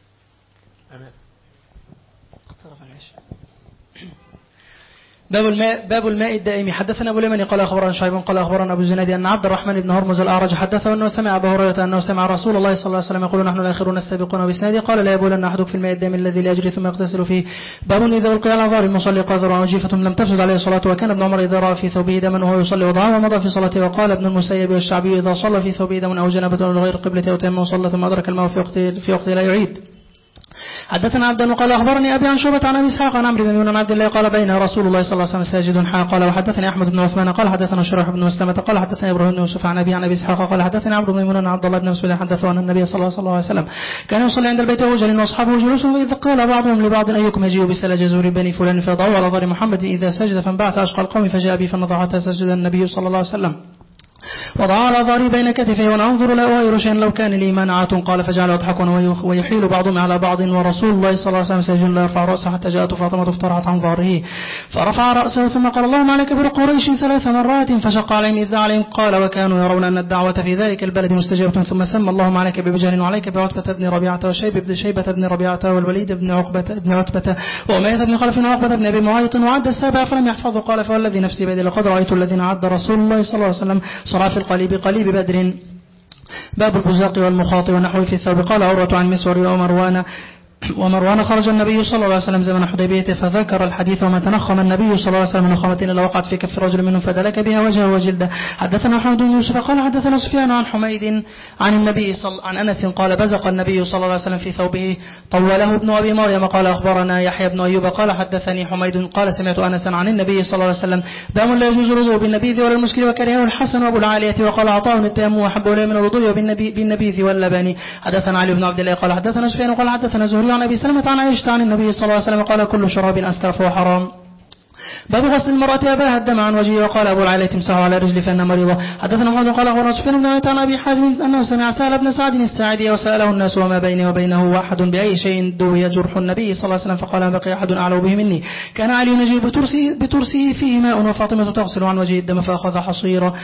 باب الماء الدائم. حدثنا أبو اليمن قال أخبرنا شعيب قال أخبرنا أبو الزناد أن عبد الرحمن بن هرمز الأعرج حدثه أنه سمع أبا هريرة أنه سمع رسول الله صلى الله عليه وسلم يقول نحن الآخرون السابقون بإسناده قال لا يبولن أحدكم في الماء الدائم الذي لا يجري ثم يغتسل فيه. باب إذا ألقي على ظهر المصلي قاذرا أو جيفة لم تفسد عليه الصلاة. وكان ابن عمر إذا رأى في ثوبه دما وهو يصلي وضعه ومضى في صلاته. وقال ابن المسيب والشعبي إذا صلى في ثوبه دم أو جنابة غير قبلته أو تيمم صلى ثم أدرك الماء في وقته لا يعيد. حدثنا عبد قال أخبرني أبي عن شعبة عن أبي إسحاق عن عمرو بن ميمون عن عبد الله قال بين رسول الله صلى الله عليه وسلم ساجد قال وحدثني أحمد بن عثمان قال حدثنا شريح بن مسلمة قال حدثنا إبراهيم بن يوسف عن أبي إسحاق قال حدثنا عمرو بن ميمون عن عبد الله بن مسعود حدثه أن النبي صلى الله عليه وسلم كان يصلي عند البيت وجل وأصحابه جلوس إذ قال بعضهم لبعض أيكم يجيء بسل جزور بني فلان فضعوا على ظهر محمد إذا سجد فانبعث أشقى القوم فجاء بي فنضع حتى سجد النبي صلى الله عليه وسلم وضع على ظهري بين كتفي وننظر لا أغير شيئا لو كان لي منعة قال فجعل يضحكون ويحيل بعضهم على بعض ورسول الله صلى الله عليه وسلم ساجد لا يرفع رأسه حتى جاءت فاطمة فطرحت عن ظهره فرفع رأسه ثم قال اللهم عليك بقريش 3 مرات فشق عليهم إذ عليهم قال وكانوا يرون أن الدعوة في ذلك البلد مستجابة ثم سمى اللهم عليك ببجال وعليك بعتبة بن ربيعة وشيبة بن ربيعة والوليد بن عتبة وأمية بن خلف وعقبة بن أبي معيط وعد السابع فلم يحفظه قال فوالذي نفسي بيده لقد رأيت الذين عد رسول الله صلى الله عليه وسلم صرا في قليب بدر. باب البزاق والمخاط ونحوه في الثوب. قال عروة عن مسور ومروان خرج النبي صلى الله عليه وسلم زمن حديبية فذكر الحديث وما تنخم النبي صلى الله عليه وسلم نخامة إلا وقعت في كف رجل منهم فدلك بها وجهه وجلده. حدثنا محمد بن يوسف قال حدثنا سفيان عن حميد عن النبي عن أنس قال بزق النبي صلى الله عليه وسلم في ثوبه طوله ابن أبي مريم. قال أخبرنا يحيى بن أيوب قال حدثني حميد قال سمعت أنسا عن النبي صلى الله عليه وسلم دام لا يجوز الوضوء بالنبيذ ولا المسكر وكرهه الحسن وأبو العالية وقال عطاء التيمم وحب إليه من الوضوء بالنبيذ واللبن. حدثنا علي بن عبد الله قال حدثنا سفيان قال حدثنا زهري عن أبي سلمة عن عائشة عن النبي صلى الله عليه وسلم قال كل شراب أسكر فهو حرام. باب غسل المرأة أباها الدم عن وجهه. وقال أبو العالية تمسح على رجل فإن مريضة. حدثنا محمد قال أخبرنا سفيان بن عن أبي حازم أنه سمع سهل بن سعد الساعدي وسأله الناس وما بيني وبينه واحد بأي شيء دوي جرح النبي صلى الله عليه وسلم فقال بقي أحد أعلو به مني. كان علي يجيب بترسه فيه ماء وفاطمة تغسل عن وجه الدم فأخذ حصيرا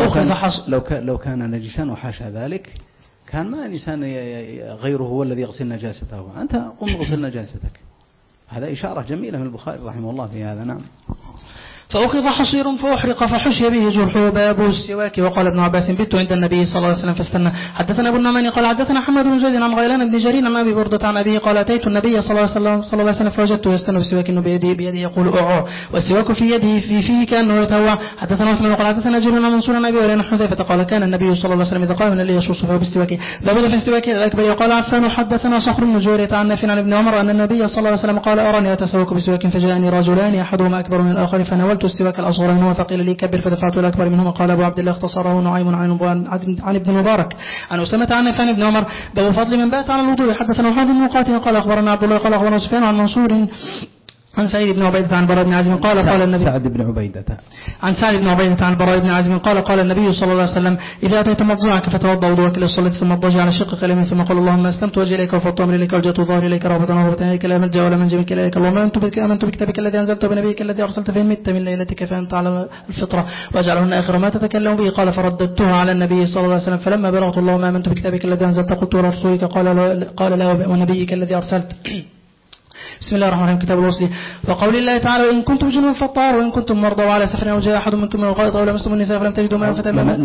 لو كان نجسا وحاشا ذلك كان ما الإنسان غيره هو الذي يغسل نجاسته. أنت قم غسل نجاستك. هذا إشارة جميلة من البخاري رحمه الله في هذا. نعم. فأخذ حصير فأحرق فحشي به جرحه. باب السواك. وقال ابن عباس بت عند النبي صلى الله عليه وسلم فاستنى. حدثنا ابو النعمان قال حدثنا حماد بن زيد عن غيلان بن جرير عن أبي بردة عن أبيه قال أتيت النبي صلى الله عليه وسلم فوجدته يستنى بالسواك بيده يقول أعو والسواك في يده في فيه كأنه يتوع. حدثنا عثمان قال حدثنا جرير عن منصور عن أبي هريرة عن حذيفة قال كان النبي صلى الله عليه وسلم إذا قال من اللي يشوص فهو بالسواك. باب في السواك الأكبر. وقال عفان حدثنا صخر بن جويرية عن نافع عن ابن عمر أن النبي صلى الله عليه وسلم قال أراني أتسوك بسواك فجاءني رجلان أحدهما أكبر من الآخر فناولت السواك الأصغر منهما فقيل لي كبر فدفعت الأكبر منهما. قال أبو عبد الله اختصره نعيم عن ابن مبارك عن أسامة عن نافع عن ابن عمر. باب فضل من بات على الوضوء. حدثنا محمد بن مقاتل قال أخبرنا عبد الله قال أخبرنا سفيان عن منصور عن سعيد بن عبيدة عن البراء بن عازم قال النبي سعد بن عبيدة عن سعد بن عبيدة عن البراء بن عازم قال النبي صلى الله عليه وسلم إذا أتيت مضجعك فتوضأ وضوءك للصلاة ثم اضطجع على شقك اليمين ثم قل اللهم أسلمت وجهي إليك وفوضت أمري إليك وجهت ظهري إليك رغبة ورهبة إليك لا ملجأ ولا منجا منك إليك اللهم آمنت بكتابك الذي أنزلت وبنبيك الذي أرسلت فإن مت من ليلتك فأنت على الفطرة واجعلهن آخر ما تتكلم به. قال فرددته على النبي صلى الله عليه وسلم فلما بلغت اللهم آمنت بكتابك الذي أنزلت قلت ورسولك قال لا ونبيك الذي أرسلت. بسم الله الرحمن الرحيم. كتاب الوصل. وقول الله تعالى إن كنتم جنبا فاطهروا وإن كنتم مرضى وعلى سفر أو جاء أحد منكم من الغائط أو لمستم النساء فلم تجدوا ماء فتيمموا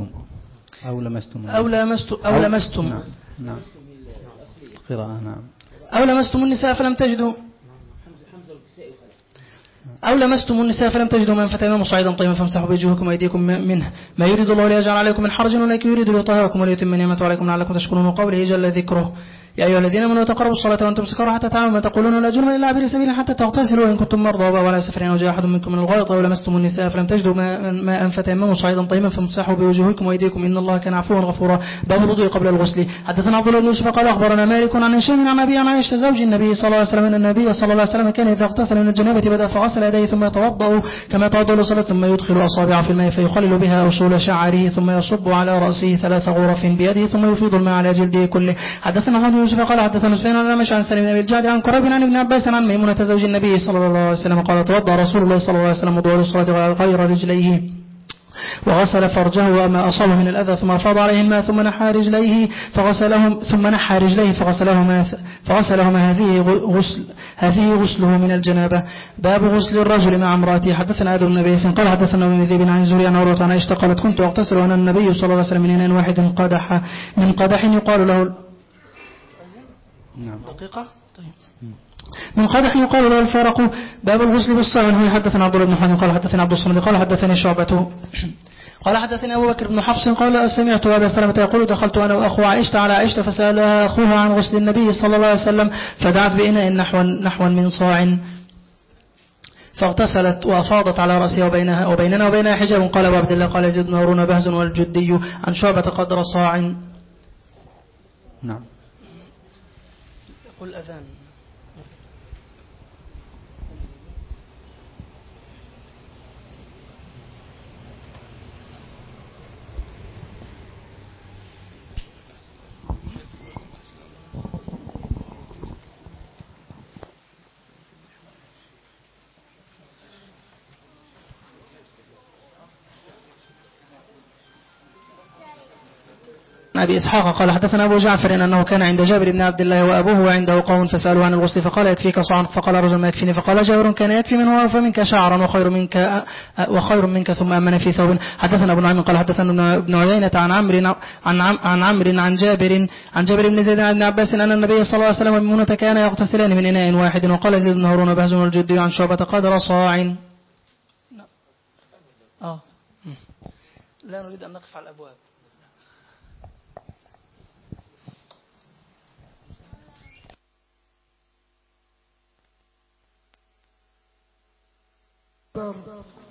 أو لمستم النساء فلم تجدوا ماء فتيمموا صعيدا طيبا فامسحوا بوجوهكم وأيديكم منه ما يريد الله ليجعل عليكم من حرج ولكن يريد ليطهركم وليتم نعمته عليكم لعلكم تشكرون. وقوله جل ذكره يا أيها الذين آمنوا تقربوا الصلاة وأنتم سكارى حتى تعلموا ما تقولون لا جنبا إلا عابري سبيل حتى تغتسلوا وإن كنتم مرضى ولا سفر أو جاء أحد منكم من الغائط أو لمستم النساء فلم تجدوا ماء فتيمموا صعيدا طيبا فامسحوا بوجوهكم وأيديكم إن الله كان عفوا غفورا. باب الوضوء قبل الغسل. حدثنا عبد الله بن يوسف قال أخبرنا مالك عن هشام عن أبي عن عائشة زوج النبي صلى الله عليه وسلم أن النبي صلى الله عليه وسلم كان إذا اغتسل من الجنابة بدأ فغسل يديه ثم يتوضأ كما يتوضأ للصلاة ثم يدخل أصابعه في الماء فيخلل بها أصول شعره ثم يصب على رأسه 3 غرف بيده ثم يفيض الماء على جلده كله. حدثنا عبد الله بن يوسف قال حدثنا سفيان عن سلم بن أبي الجعد عن قريب عن ابن عباس عن ميمونة زوج النبي صلى الله عليه وسلم قال توضأ رسول الله صلى الله عليه وسلم وضوء للصلاة غير رجليه وغسل فرجه وما أصابه من الأذى ثم أفاض عليه الماء ثم نحى رجليه فغسلهما هذه غسله من الجنابة. باب غسل الرجل مع امرأته. حدثنا آدم بن أبي ياسين قال حدثنا ابن ذئب عن زهري عن عروة عن عائشة قالت كنت أغتسل وأنا النبي صلى الله عليه وسلم من إناء واحد من قدح يقال له دقيقة طيب من قدح يقال له الفارق. باب الغسل بالصائم. حدثنا عبد الله بن حاتم قال حدثنا عبد الصمد قال حدثني شعبة قال حدثني أبو بكر بن حفص قال سمعت أبا سلمة يقول دخلت أنا وأخو عائشة على عائشة فسألها أخوها عن غسل النبي صلى الله عليه وسلم فدعت بإناء نحوا من صاع فاغتسلت وأفاضت على رأسها وبيننا وبينها حجاب. قال أبو عبد الله قال يزيد بن هارون بهز والجدي عن شعبة قدر صاع. نعم. يقول الأذان. أبي إسحاق قال حدثنا أبو جعفر أنه كان عند جابر بن عبد الله وأبوه وعنده قوم فسألوا عن الغسل فقال يكفيك صاع فقال رجل ما يكفيني فقال جابر كان يكفي منه فمنك شعرا وخير منك ثم أمن في ثوب. حدثنا أبو نعيم قال حدثنا ابن عيينة عن عمرو عن جابر بن زيد عن ابن عباس أن النبي صلى الله عليه وسلم وميمونة كان يغتسلان من إناء واحد. وقال يزيد بن هارون بهز والجدي عن شعبة قدر صاع. لا نريد أن نقف على الأبواب.